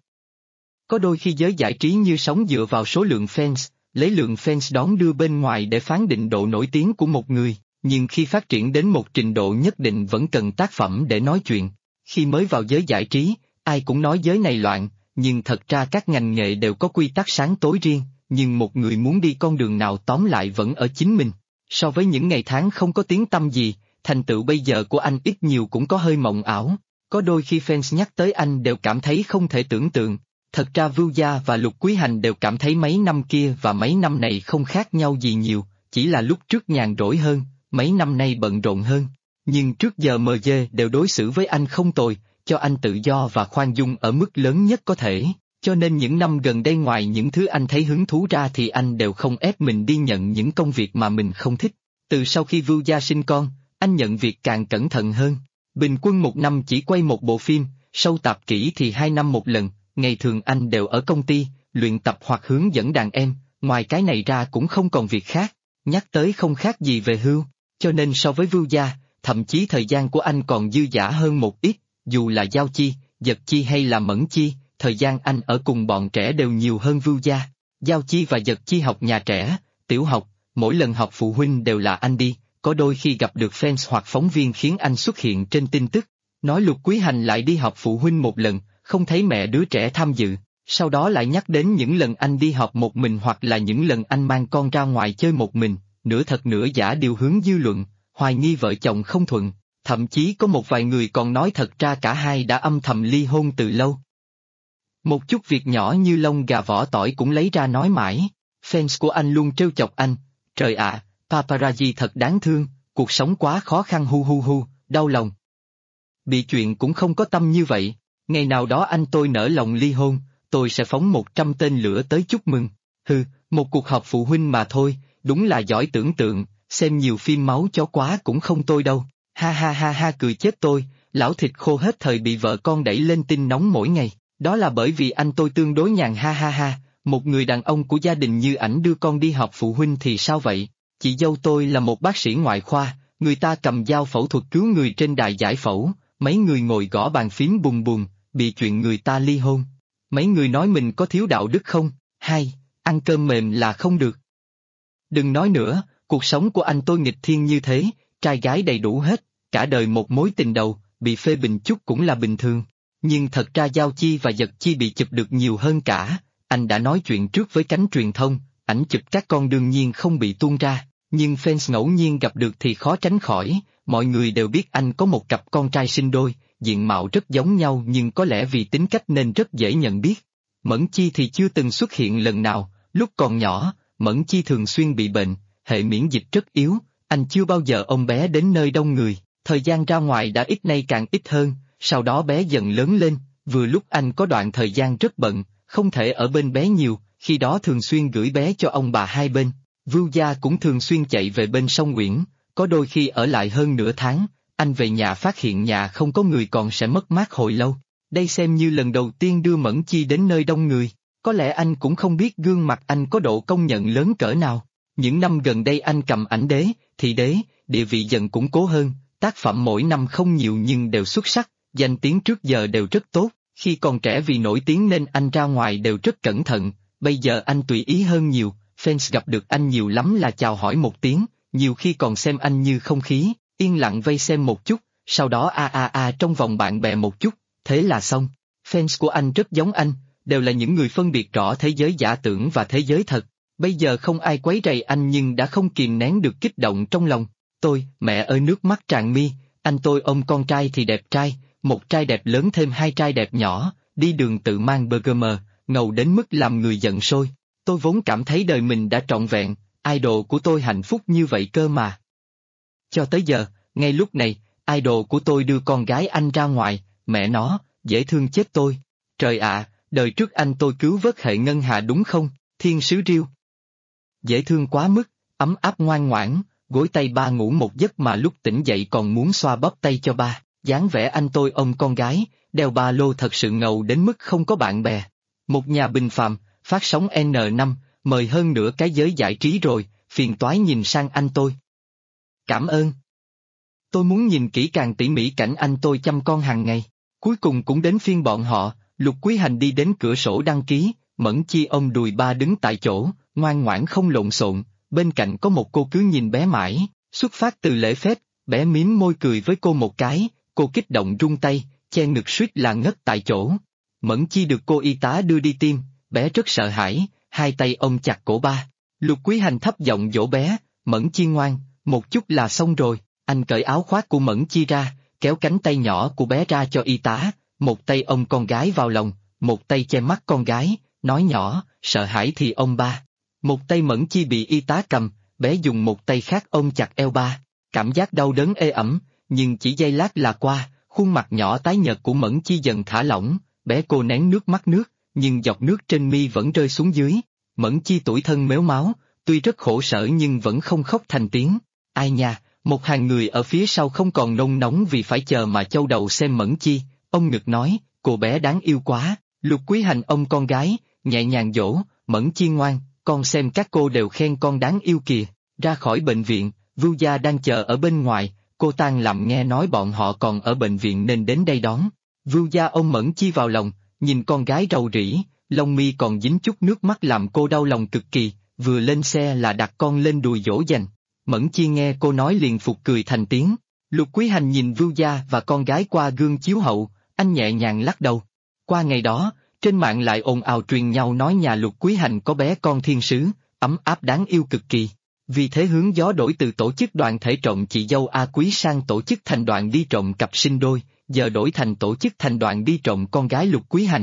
Có đôi khi giới giải trí như sống dựa vào số lượng fans, lấy lượng fans đón đưa bên ngoài để phán định độ nổi tiếng của một người, nhưng khi phát triển đến một trình độ nhất định vẫn cần tác phẩm để nói chuyện. Khi mới vào giới giải trí, ai cũng nói giới này loạn, nhưng thật ra các ngành nghề đều có quy tắc sáng tối riêng, nhưng một người muốn đi con đường nào tóm lại vẫn ở chính mình. So với những ngày tháng không có tiếng tăm gì, thành tựu bây giờ của anh ít nhiều cũng có hơi mộng ảo, có đôi khi fans nhắc tới anh đều cảm thấy không thể tưởng tượng. Thật ra Vưu Gia và Lục Quý Hành đều cảm thấy mấy năm kia và mấy năm này không khác nhau gì nhiều, chỉ là lúc trước nhàn rỗi hơn, mấy năm nay bận rộn hơn. Nhưng trước giờ MG đều đối xử với anh không tồi, cho anh tự do và khoan dung ở mức lớn nhất có thể, cho nên những năm gần đây ngoài những thứ anh thấy hứng thú ra thì anh đều không ép mình đi nhận những công việc mà mình không thích. Từ sau khi Vưu Gia sinh con, anh nhận việc càng cẩn thận hơn. Bình quân một năm chỉ quay một bộ phim, sâu tạp kỹ thì 2 năm một lần, ngày thường anh đều ở công ty, luyện tập hoặc hướng dẫn đàn em, ngoài cái này ra cũng không còn việc khác, nhắc tới không khác gì về hưu, cho nên so với Vưu Gia, thậm chí thời gian của anh còn dư dả hơn một ít, dù là Giao Chi, Dật Chi hay là Mẫn Chi, thời gian anh ở cùng bọn trẻ đều nhiều hơn Vưu Gia. Giao Chi và Dật Chi học nhà trẻ, tiểu học, mỗi lần học phụ huynh đều là anh đi, có đôi khi gặp được fans hoặc phóng viên khiến anh xuất hiện trên tin tức, nói Lục Quý Hành lại đi học phụ huynh một lần, không thấy mẹ đứa trẻ tham dự, sau đó lại nhắc đến những lần anh đi học một mình hoặc là những lần anh mang con ra ngoài chơi một mình, nửa thật nửa giả điều hướng dư luận, hoài nghi vợ chồng không thuận, thậm chí có một vài người còn nói thật ra cả hai đã âm thầm ly hôn từ lâu. Một chút việc nhỏ như lông gà vỏ tỏi cũng lấy ra nói mãi. Fans của anh luôn trêu chọc anh. Trời ạ, paparazzi thật đáng thương, cuộc sống quá khó khăn hu hu hu, đau lòng. Bị chuyện cũng không có tâm như vậy. Ngày nào đó anh tôi nỡ lòng ly hôn, tôi sẽ phóng 100 tên lửa tới chúc mừng. Hừ, một cuộc họp phụ huynh mà thôi, đúng là giỏi tưởng tượng, xem nhiều phim máu chó quá cũng không tôi đâu. Ha ha ha ha, cười chết tôi, lão thịt khô hết thời bị vợ con đẩy lên tin nóng mỗi ngày. Đó là bởi vì anh tôi tương đối nhàn, ha ha ha, một người đàn ông của gia đình như ảnh đưa con đi họp phụ huynh thì sao vậy? Chị dâu tôi là một bác sĩ ngoại khoa, người ta cầm dao phẫu thuật cứu người trên đài giải phẫu, mấy người ngồi gõ bàn phím bùng bùng, bị chuyện người ta ly hôn. Mấy người nói mình có thiếu đạo đức không? Hay, ăn cơm mềm là không được. Đừng nói nữa, cuộc sống của anh tôi nghịch thiên như thế, trai gái đầy đủ hết, cả đời một mối tình đầu, bị phê bình chút cũng là bình thường. Nhưng thật ra Giao Chi và Giật Chi bị chụp được nhiều hơn cả, anh đã nói chuyện trước với cánh truyền thông, ảnh chụp các con đương nhiên không bị tuôn ra, nhưng fans ngẫu nhiên gặp được thì khó tránh khỏi, mọi người đều biết anh có một cặp con trai sinh đôi, diện mạo rất giống nhau nhưng có lẽ vì tính cách nên rất dễ nhận biết. Mẫn Chi thì chưa từng xuất hiện lần nào, lúc còn nhỏ, Mẫn Chi thường xuyên bị bệnh, hệ miễn dịch rất yếu, anh chưa bao giờ ôm bé đến nơi đông người, thời gian ra ngoài đã ít nay càng ít hơn, sau đó bé dần lớn lên, vừa lúc anh có đoạn thời gian rất bận, không thể ở bên bé nhiều, khi đó thường xuyên gửi bé cho ông bà hai bên. Vưu Gia cũng thường xuyên chạy về bên sông Uyển, có đôi khi ở lại hơn nửa tháng, anh về nhà phát hiện nhà không có người còn sẽ mất mát hồi lâu. Đây xem như lần đầu tiên đưa Mẫn Chi đến nơi đông người, có lẽ anh cũng không biết gương mặt anh có độ công nhận lớn cỡ nào. Những năm gần đây anh cầm ảnh đế, thị đế, địa vị dần củng cố hơn, tác phẩm mỗi năm không nhiều nhưng đều xuất sắc, danh tiếng trước giờ đều rất tốt, khi còn trẻ vì nổi tiếng nên anh ra ngoài đều rất cẩn thận, bây giờ anh tùy ý hơn nhiều, fans gặp được anh nhiều lắm là chào hỏi một tiếng, nhiều khi còn xem anh như không khí, yên lặng vây xem một chút, sau đó trong vòng bạn bè một chút, thế là xong. Fans của anh rất giống anh, đều là những người phân biệt rõ thế giới giả tưởng và thế giới thật. Bây giờ không ai quấy rầy anh nhưng đã không kìm nén được kích động trong lòng. Tôi, mẹ ơi nước mắt tràn mi, anh tôi ôm con trai thì đẹp trai, một trai đẹp lớn thêm hai trai đẹp nhỏ, đi đường tự mang BGM, ngầu đến mức làm người giận sôi. Tôi vốn cảm thấy đời mình đã trọn vẹn, idol của tôi hạnh phúc như vậy cơ mà. Cho tới giờ, ngay lúc này, idol của tôi đưa con gái anh ra ngoài, mẹ nó, dễ thương chết tôi. Trời ạ, đời trước anh tôi cứu vớt hệ ngân hà đúng không, thiên sứ riêu. Dễ thương quá mức, ấm áp ngoan ngoãn, gối tay ba ngủ một giấc mà lúc tỉnh dậy còn muốn xoa bóp tay cho ba, dáng vẻ anh tôi ôm con gái, đeo ba lô thật sự ngầu đến mức không có bạn bè. Một nhà bình phàm, phát sóng N5, mời hơn nửa cái giới giải trí rồi, phiền toái nhìn sang anh tôi. Cảm ơn. Tôi muốn nhìn kỹ càng tỉ mỉ cảnh anh tôi chăm con hàng ngày. Cuối cùng cũng đến phiên bọn họ, Lục Quý Hành đi đến cửa sổ đăng ký, Mẫn Chi ôm đùi ba đứng tại chỗ, ngoan ngoãn không lộn xộn, bên cạnh có một cô cứ nhìn bé mãi, xuất phát từ lễ phép, bé mím môi cười với cô một cái, cô kích động run tay, che ngực suýt là ngất tại chỗ. Mẫn Chi được cô y tá đưa đi tiêm, bé rất sợ hãi, hai tay ôm chặt cổ ba. Lục Quý Hành thấp giọng dỗ bé, Mẫn Chi ngoan, một chút là xong rồi, anh cởi áo khoác của Mẫn Chi ra, kéo cánh tay nhỏ của bé ra cho y tá, một tay ôm con gái vào lòng, một tay che mắt con gái, nói nhỏ, sợ hãi thì ôm ba. Một tay Mẫn Chi bị y tá cầm, bé dùng một tay khác ôm chặt eo ba, cảm giác đau đớn ê ẩm, nhưng chỉ giây lát là qua, khuôn mặt nhỏ tái nhợt của Mẫn Chi dần thả lỏng, bé cô nén nước mắt nước, nhưng giọt nước trên mi vẫn rơi xuống dưới. Mẫn Chi tủi thân mếu máo, tuy rất khổ sở nhưng vẫn không khóc thành tiếng. Ai nha, một hàng người ở phía sau không còn nôn nóng vì phải chờ mà châu đầu xem Mẫn Chi, ông ngực nói, cô bé đáng yêu quá. Lục Quý Hành ôm con gái, nhẹ nhàng dỗ, Mẫn Chi ngoan, con xem các cô đều khen con đáng yêu kìa. Ra khỏi bệnh viện, Vưu Gia đang chờ ở bên ngoài, cô Tang làm nghe nói bọn họ còn ở bệnh viện nên đến đây đón. Vưu Gia ôm Mẫn Chi vào lòng, nhìn con gái rầu rĩ, lông mi còn dính chút nước mắt làm cô đau lòng cực kỳ, vừa lên xe là đặt con lên đùi dỗ dành. Mẫn Chi nghe cô nói liền phục cười thành tiếng. Lục Quý Hành nhìn Vưu Gia và con gái qua gương chiếu hậu, anh nhẹ nhàng lắc đầu. Qua ngày đó, trên mạng lại ồn ào truyền nhau nói nhà Lục Quý Hành có bé con thiên sứ, ấm áp đáng yêu cực kỳ. Vì thế hướng gió đổi từ tổ chức đoàn thể trộm chị dâu A Quý sang tổ chức thành đoàn đi trộm cặp sinh đôi, giờ đổi thành tổ chức thành đoàn đi trộm con gái Lục Quý Hành.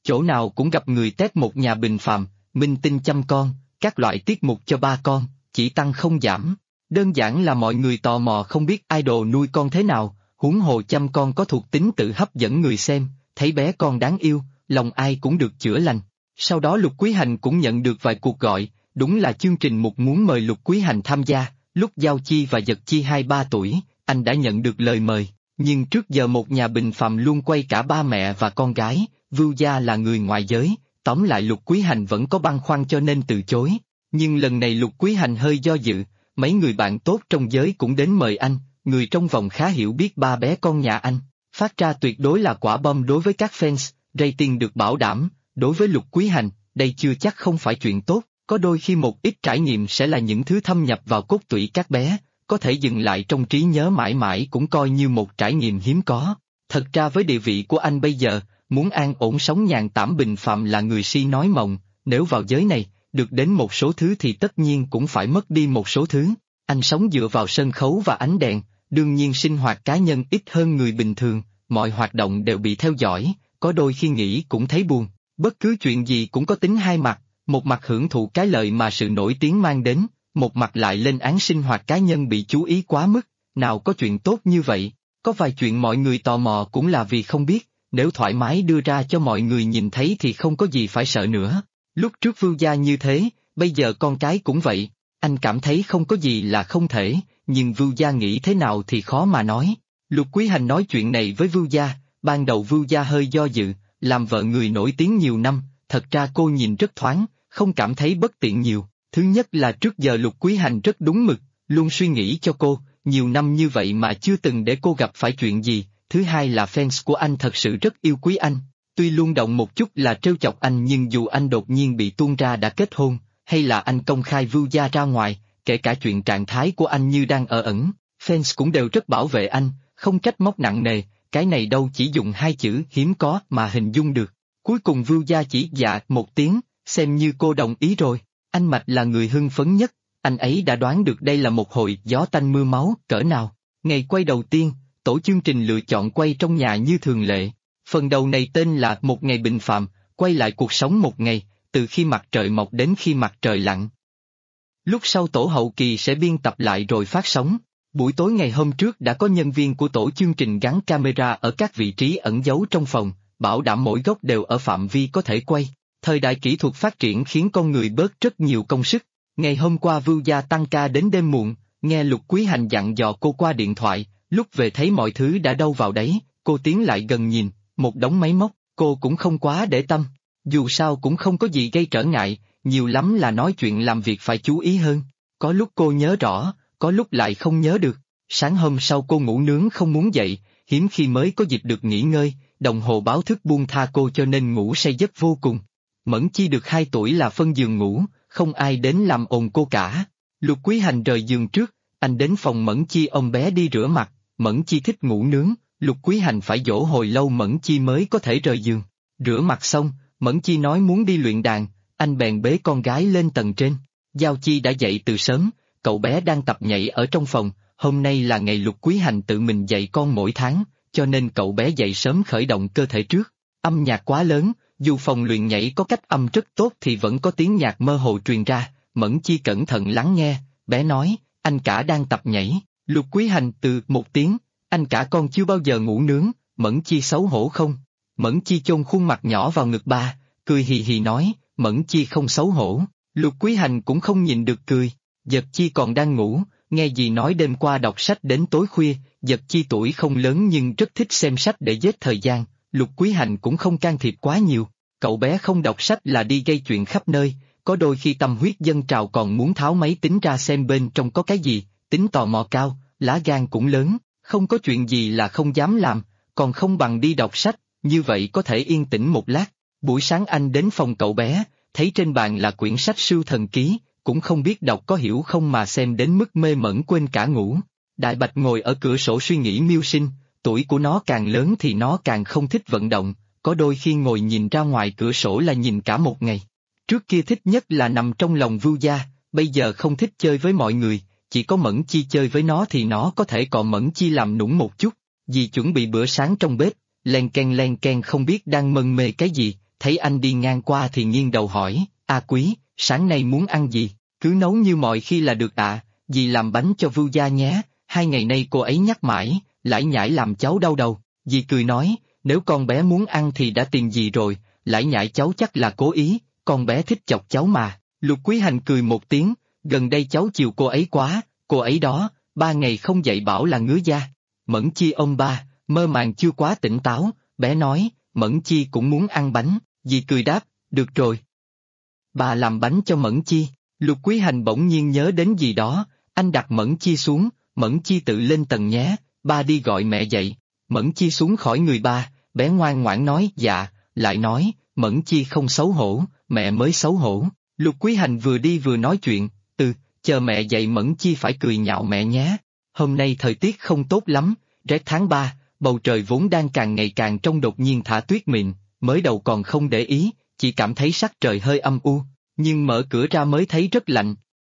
chỗ nào cũng gặp người test một nhà bình phàm, minh tinh chăm con, các loại tiết mục cho ba con, chỉ tăng không giảm. Đơn giản là mọi người tò mò không biết idol nuôi con thế nào, huống hồ chăm con có thuộc tính tự hấp dẫn người xem, thấy bé con đáng yêu, lòng ai cũng được chữa lành. Sau đó Lục Quý Hành cũng nhận được vài cuộc gọi, đúng là chương trình mục muốn mời Lục Quý Hành tham gia, lúc Giao Chi và Dật Chi 2-3 tuổi, anh đã nhận được lời mời, nhưng trước giờ một nhà bình phàm luôn quay cả ba mẹ và con gái, Vưu Gia là người ngoại giới, tóm lại Lục Quý Hành vẫn có băn khoăn cho nên từ chối, nhưng lần này Lục Quý Hành hơi do dự, mấy người bạn tốt trong giới cũng đến mời anh, người trong vòng khá hiểu biết ba bé con nhà anh, phát ra tuyệt đối là quả bom đối với các fans, rating được bảo đảm, đối với Lục Quý Hành, đây chưa chắc không phải chuyện tốt, có đôi khi một ít trải nghiệm sẽ là những thứ thâm nhập vào cốt tủy các bé, có thể dừng lại trong trí nhớ mãi mãi cũng coi như một trải nghiệm hiếm có. Thật ra với địa vị của anh bây giờ, muốn an ổn sống nhàn tản bình phàm là người si nói mộng, nếu vào giới này, được đến một số thứ thì tất nhiên cũng phải mất đi một số thứ. Anh sống dựa vào sân khấu và ánh đèn, đương nhiên sinh hoạt cá nhân ít hơn người bình thường, mọi hoạt động đều bị theo dõi, có đôi khi nghĩ cũng thấy buồn. Bất cứ chuyện gì cũng có tính hai mặt, một mặt hưởng thụ cái lợi mà sự nổi tiếng mang đến, một mặt lại lên án sinh hoạt cá nhân bị chú ý quá mức, nào có chuyện tốt như vậy, có vài chuyện mọi người tò mò cũng là vì không biết, nếu thoải mái đưa ra cho mọi người nhìn thấy thì không có gì phải sợ nữa. Lúc trước Vưu Gia như thế, bây giờ con cái cũng vậy, anh cảm thấy không có gì là không thể, nhưng Vưu Gia nghĩ thế nào thì khó mà nói. Lục Quý Hành nói chuyện này với Vưu Gia, ban đầu Vưu Gia hơi do dự, làm vợ người nổi tiếng nhiều năm, thật ra cô nhìn rất thoáng, không cảm thấy bất tiện nhiều. Thứ nhất là trước giờ Lục Quý Hành rất đúng mực, luôn suy nghĩ cho cô, nhiều năm như vậy mà chưa từng để cô gặp phải chuyện gì. Thứ hai là fans của anh thật sự rất yêu quý anh, tuy luôn động một chút là trêu chọc anh nhưng dù anh đột nhiên bị tuôn ra đã kết hôn, hay là anh công khai Vưu Gia ra ngoài, kể cả chuyện trạng thái của anh như đang ở ẩn, fans cũng đều rất bảo vệ anh, không trách móc nặng nề, cái này đâu chỉ dùng hai chữ hiếm có mà hình dung được. Cuối cùng Vưu Gia chỉ dạ một tiếng, xem như cô đồng ý rồi. Anh Mạch là người hưng phấn nhất, anh ấy đã đoán được đây là một hồi gió tanh mưa máu cỡ nào. Ngày quay đầu tiên, tổ chương trình lựa chọn quay trong nhà như thường lệ. Phần đầu này tên là Một Ngày Bình Phàm, quay lại cuộc sống một ngày, từ khi mặt trời mọc đến khi mặt trời lặn. Lúc sau tổ hậu kỳ sẽ biên tập lại rồi phát sóng. Buổi tối ngày hôm trước đã có nhân viên của tổ chương trình gắn camera ở các vị trí ẩn giấu trong phòng, bảo đảm mỗi góc đều ở phạm vi có thể quay. Thời đại kỹ thuật phát triển khiến con người bớt rất nhiều công sức. Ngày hôm qua Vưu Gia tăng ca đến đêm muộn, nghe Lục Quý Hành dặn dò cô qua điện thoại, lúc về thấy mọi thứ đã đâu vào đấy, cô tiến lại gần nhìn, một đống máy móc, cô cũng không quá để tâm. Dù sao cũng không có gì gây trở ngại, nhiều lắm là nói chuyện làm việc phải chú ý hơn. Có lúc cô nhớ rõ, có lúc lại không nhớ được. Sáng hôm sau cô ngủ nướng không muốn dậy, hiếm khi mới có dịp được nghỉ ngơi, đồng hồ báo thức buông tha cô cho nên ngủ say giấc vô cùng. Mẫn Chi được 2 tuổi là phân giường ngủ, không ai đến làm ồn cô cả. Lục Quý Hành rời giường trước, anh đến phòng Mẫn Chi ôm bé đi rửa mặt, Mẫn Chi thích ngủ nướng, Lục Quý Hành phải dỗ hồi lâu Mẫn Chi mới có thể rời giường. Rửa mặt xong, Mẫn Chi nói muốn đi luyện đàn, anh bèn bế con gái lên tầng trên. Giao Chi đã dậy từ sớm, cậu bé đang tập nhảy ở trong phòng, hôm nay là ngày Lục Quý Hành tự mình dạy con mỗi tháng, cho nên cậu bé dậy sớm khởi động cơ thể trước. Âm nhạc quá lớn, dù phòng luyện nhảy có cách âm rất tốt thì vẫn có tiếng nhạc mơ hồ truyền ra, Mẫn Chi cẩn thận lắng nghe, bé nói, anh cả đang tập nhảy, Lục Quý Hành từ một tiếng, anh cả con chưa bao giờ ngủ nướng, Mẫn Chi xấu hổ không? Mẫn Chi chôn khuôn mặt nhỏ vào ngực ba, cười hì hì nói, Mẫn Chi không xấu hổ, Lục Quý Hành cũng không nhịn được cười, Dật Chi còn đang ngủ, nghe dì nói đêm qua đọc sách đến tối khuya, Dật Chi tuổi không lớn nhưng rất thích xem sách để giết thời gian, Lục Quý Hành cũng không can thiệp quá nhiều, cậu bé không đọc sách là đi gây chuyện khắp nơi, có đôi khi tâm huyết dâng trào còn muốn tháo máy tính ra xem bên trong có cái gì, tính tò mò cao, lá gan cũng lớn, không có chuyện gì là không dám làm, còn không bằng đi đọc sách, như vậy có thể yên tĩnh một lát. Buổi sáng anh đến phòng cậu bé, thấy trên bàn là quyển sách Sưu Thần Ký, cũng không biết đọc có hiểu không mà xem đến mức mê mẩn quên cả ngủ. Đại Bạch ngồi ở cửa sổ suy nghĩ mưu sinh, tuổi của nó càng lớn thì nó càng không thích vận động, có đôi khi ngồi nhìn ra ngoài cửa sổ là nhìn cả một ngày. Trước kia thích nhất là nằm trong lòng Vưu Gia, bây giờ không thích chơi với mọi người, chỉ có Mẫn Chi chơi với nó thì nó có thể cọ Mẫn Chi làm nũng một chút. Dì chuẩn bị bữa sáng trong bếp, len ken không biết đang mân mê cái gì, thấy anh đi ngang qua thì nghiêng đầu hỏi, A Quý, sáng nay muốn ăn gì? Cứ nấu như mọi khi là được ạ, dì làm bánh cho Vưu gia nhé, 2 ngày nay cô ấy nhắc mãi, lải nhải làm cháu đau đầu. Dì cười nói, nếu con bé muốn ăn thì đã tiền gì rồi, lải nhải cháu chắc là cố ý, con bé thích chọc cháu mà. Lục Quý Hành cười một tiếng, gần đây cháu chiều cô ấy quá, cô ấy đó, 3 ngày không dạy bảo là ngứa da. Mẫn Chi ông ba, mơ màng chưa quá tỉnh táo, bé nói, Mẫn Chi cũng muốn ăn bánh, dì cười đáp, được rồi. Bà làm bánh cho Mẫn Chi. Lục Quý Hành bỗng nhiên nhớ đến gì đó, anh đặt Mẫn Chi xuống, Mẫn Chi tự lên tầng nhé, ba đi gọi mẹ dậy. Mẫn Chi xuống khỏi người ba, bé ngoan ngoãn nói dạ, lại nói, Mẫn Chi không xấu hổ, mẹ mới xấu hổ. Lục Quý Hành vừa đi vừa nói chuyện, chờ mẹ dậy Mẫn Chi phải cười nhạo mẹ nhé. Hôm nay thời tiết không tốt lắm, rét tháng 3, bầu trời vốn đang càng ngày càng trong đột nhiên thả tuyết mịn, mới đầu còn không để ý, chỉ cảm thấy sắc trời hơi âm u, nhưng mở cửa ra mới thấy rất lạnh.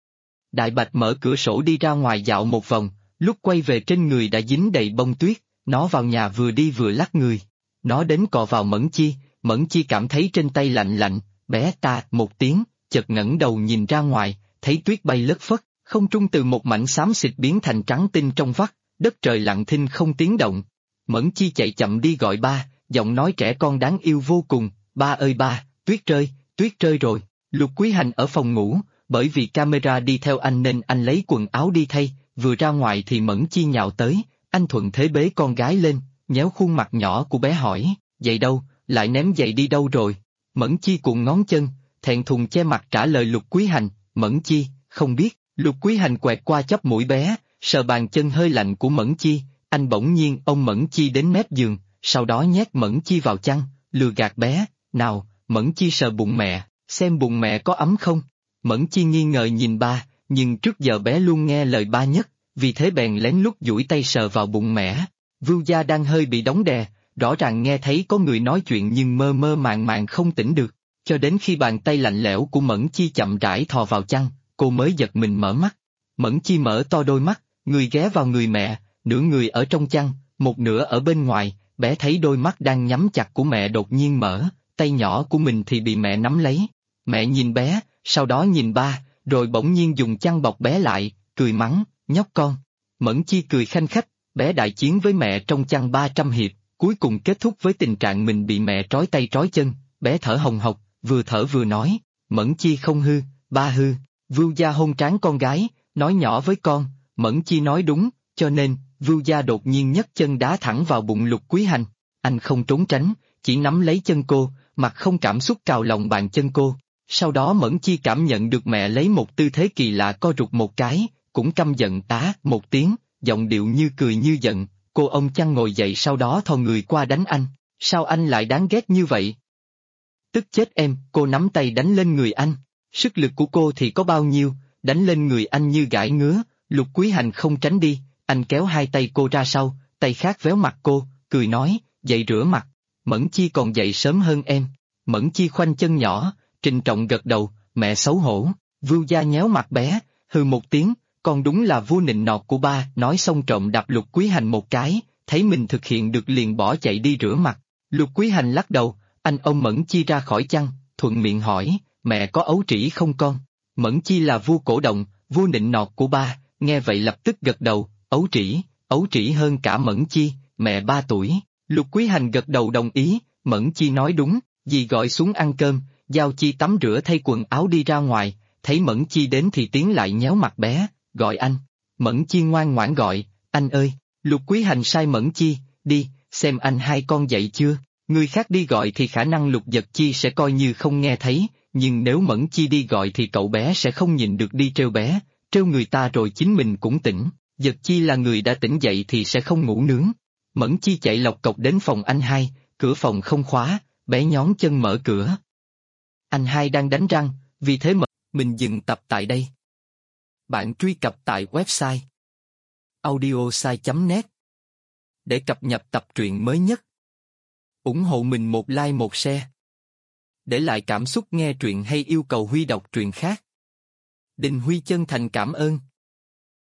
Đại Bạch mở cửa sổ đi ra ngoài dạo một vòng, lúc quay về trên người đã dính đầy bông tuyết, nó vào nhà vừa đi vừa lắc người. Nó đến cọ vào Mẫn Chi cảm thấy trên tay lạnh lạnh, bé ta một tiếng, chợt ngẩng đầu nhìn ra ngoài, thấy tuyết bay lất phất, không trung từ một mảnh xám xịt biến thành trắng tinh trong vắt, đất trời lặng thinh không tiếng động. Mẫn Chi chạy chậm đi gọi ba, giọng nói trẻ con đáng yêu vô cùng, ba ơi ba, tuyết rơi rồi. Lục Quý Hành ở phòng ngủ, bởi vì camera đi theo anh nên anh lấy quần áo đi thay, vừa ra ngoài thì Mẫn Chi nhào tới, anh thuận thế bế con gái lên, nhéo khuôn mặt nhỏ của bé hỏi, giày đâu, lại ném giày đi đâu rồi? Mẫn Chi cuộn ngón chân, thẹn thùng che mặt trả lời Lục Quý Hành, Mẫn Chi, không biết. Lục Quý Hành quẹt qua chóp mũi bé, sờ bàn chân hơi lạnh của Mẫn Chi, anh bỗng nhiên ôm Mẫn Chi đến mép giường, sau đó nhét Mẫn Chi vào chăn, lừa gạt bé, nào, Mẫn Chi sờ bụng mẹ, xem bụng mẹ có ấm không. Mẫn Chi nghi ngờ nhìn ba, nhưng trước giờ bé luôn nghe lời ba nhất, vì thế bèn lén lút duỗi tay sờ vào bụng mẹ. Vưu Gia đang hơi bị đóng đè, rõ ràng nghe thấy có người nói chuyện nhưng mơ mơ màng màng không tỉnh được, cho đến khi bàn tay lạnh lẽo của Mẫn Chi chậm rãi thò vào chăn, cô mới giật mình mở mắt. Mẫn Chi mở to đôi mắt, người ghé vào người mẹ, nửa người ở trong chăn, một nửa ở bên ngoài, bé thấy đôi mắt đang nhắm chặt của mẹ đột nhiên mở, tay nhỏ của mình thì bị mẹ nắm lấy. Mẹ nhìn bé, sau đó nhìn ba, rồi bỗng nhiên dùng chăn bọc bé lại, cười mắng, nhóc con. Mẫn Chi cười khanh khách, bé đại chiến với mẹ trong chăn 300 hiệp, cuối cùng kết thúc với tình trạng mình bị mẹ trói tay trói chân, bé thở hồng hộc, vừa thở vừa nói, Mẫn Chi không hư, ba hư. Vưu Gia hôn trán con gái, nói nhỏ với con, Mẫn Chi nói đúng, cho nên, Vưu Gia đột nhiên nhấc chân đá thẳng vào bụng Lục Quý Hành. Anh không trốn tránh, chỉ nắm lấy chân cô, mặt không cảm xúc cào lòng bàn chân cô. Sau đó Mẫn Chi cảm nhận được mẹ lấy một tư thế kỳ lạ co rụt một cái, cũng căm giận tá một tiếng, giọng điệu như cười như giận, cô ôm chăn ngồi dậy sau đó thò người qua đánh anh, sao anh lại đáng ghét như vậy? Tức chết em, cô nắm tay đánh lên người anh. Sức lực của cô thì có bao nhiêu, đánh lên người anh như gãi ngứa, Lục Quý Hành không tránh đi, anh kéo hai tay cô ra sau, tay khác véo mặt cô, cười nói, dậy rửa mặt. Mẫn Chi còn dậy sớm hơn em. Mẫn Chi khoanh chân nhỏ, trịnh trọng gật đầu, mẹ xấu hổ. Vưu Gia nhéo mặt bé, hừ một tiếng, con đúng là vua nịnh nọt của ba, nói xong trộm đạp Lục Quý Hành một cái, thấy mình thực hiện được liền bỏ chạy đi rửa mặt. Lục Quý Hành lắc đầu, anh ôm Mẫn Chi ra khỏi chăn, thuận miệng hỏi, mẹ có ấu trĩ không con? Mẫn Chi là vua cổ động, vua nịnh nọt của ba, nghe vậy lập tức gật đầu, ấu trĩ hơn cả Mẫn Chi, mẹ 3 tuổi. Lục Quý Hành gật đầu đồng ý, Mẫn Chi nói đúng, dì gọi xuống ăn cơm, Giao Chi tắm rửa thay quần áo đi ra ngoài, thấy Mẫn Chi đến thì tiến lại nhéo mặt bé, gọi anh. Mẫn Chi ngoan ngoãn gọi, anh ơi. Lục Quý Hành sai Mẫn Chi, đi, xem anh hai con dậy chưa. Người khác đi gọi thì khả năng Lục Giật Chi sẽ coi như không nghe thấy, nhưng nếu Mẫn Chi đi gọi thì cậu bé sẽ không nhịn được đi trêu bé, trêu người ta rồi chính mình cũng tỉnh. Giật Chi là người đã tỉnh dậy thì sẽ không ngủ nướng. Mẫn Chi chạy lọc cọc đến phòng anh hai, cửa phòng không khóa, bé nhón chân mở cửa. Anh hai đang đánh răng, vì thế mình dừng tập tại đây. Bạn truy cập tại website audiosai.net để cập nhật tập truyện mới nhất. Ủng hộ mình một like một share. Để lại cảm xúc nghe truyện hay yêu cầu Huy đọc truyện khác. Đình Huy chân thành cảm ơn.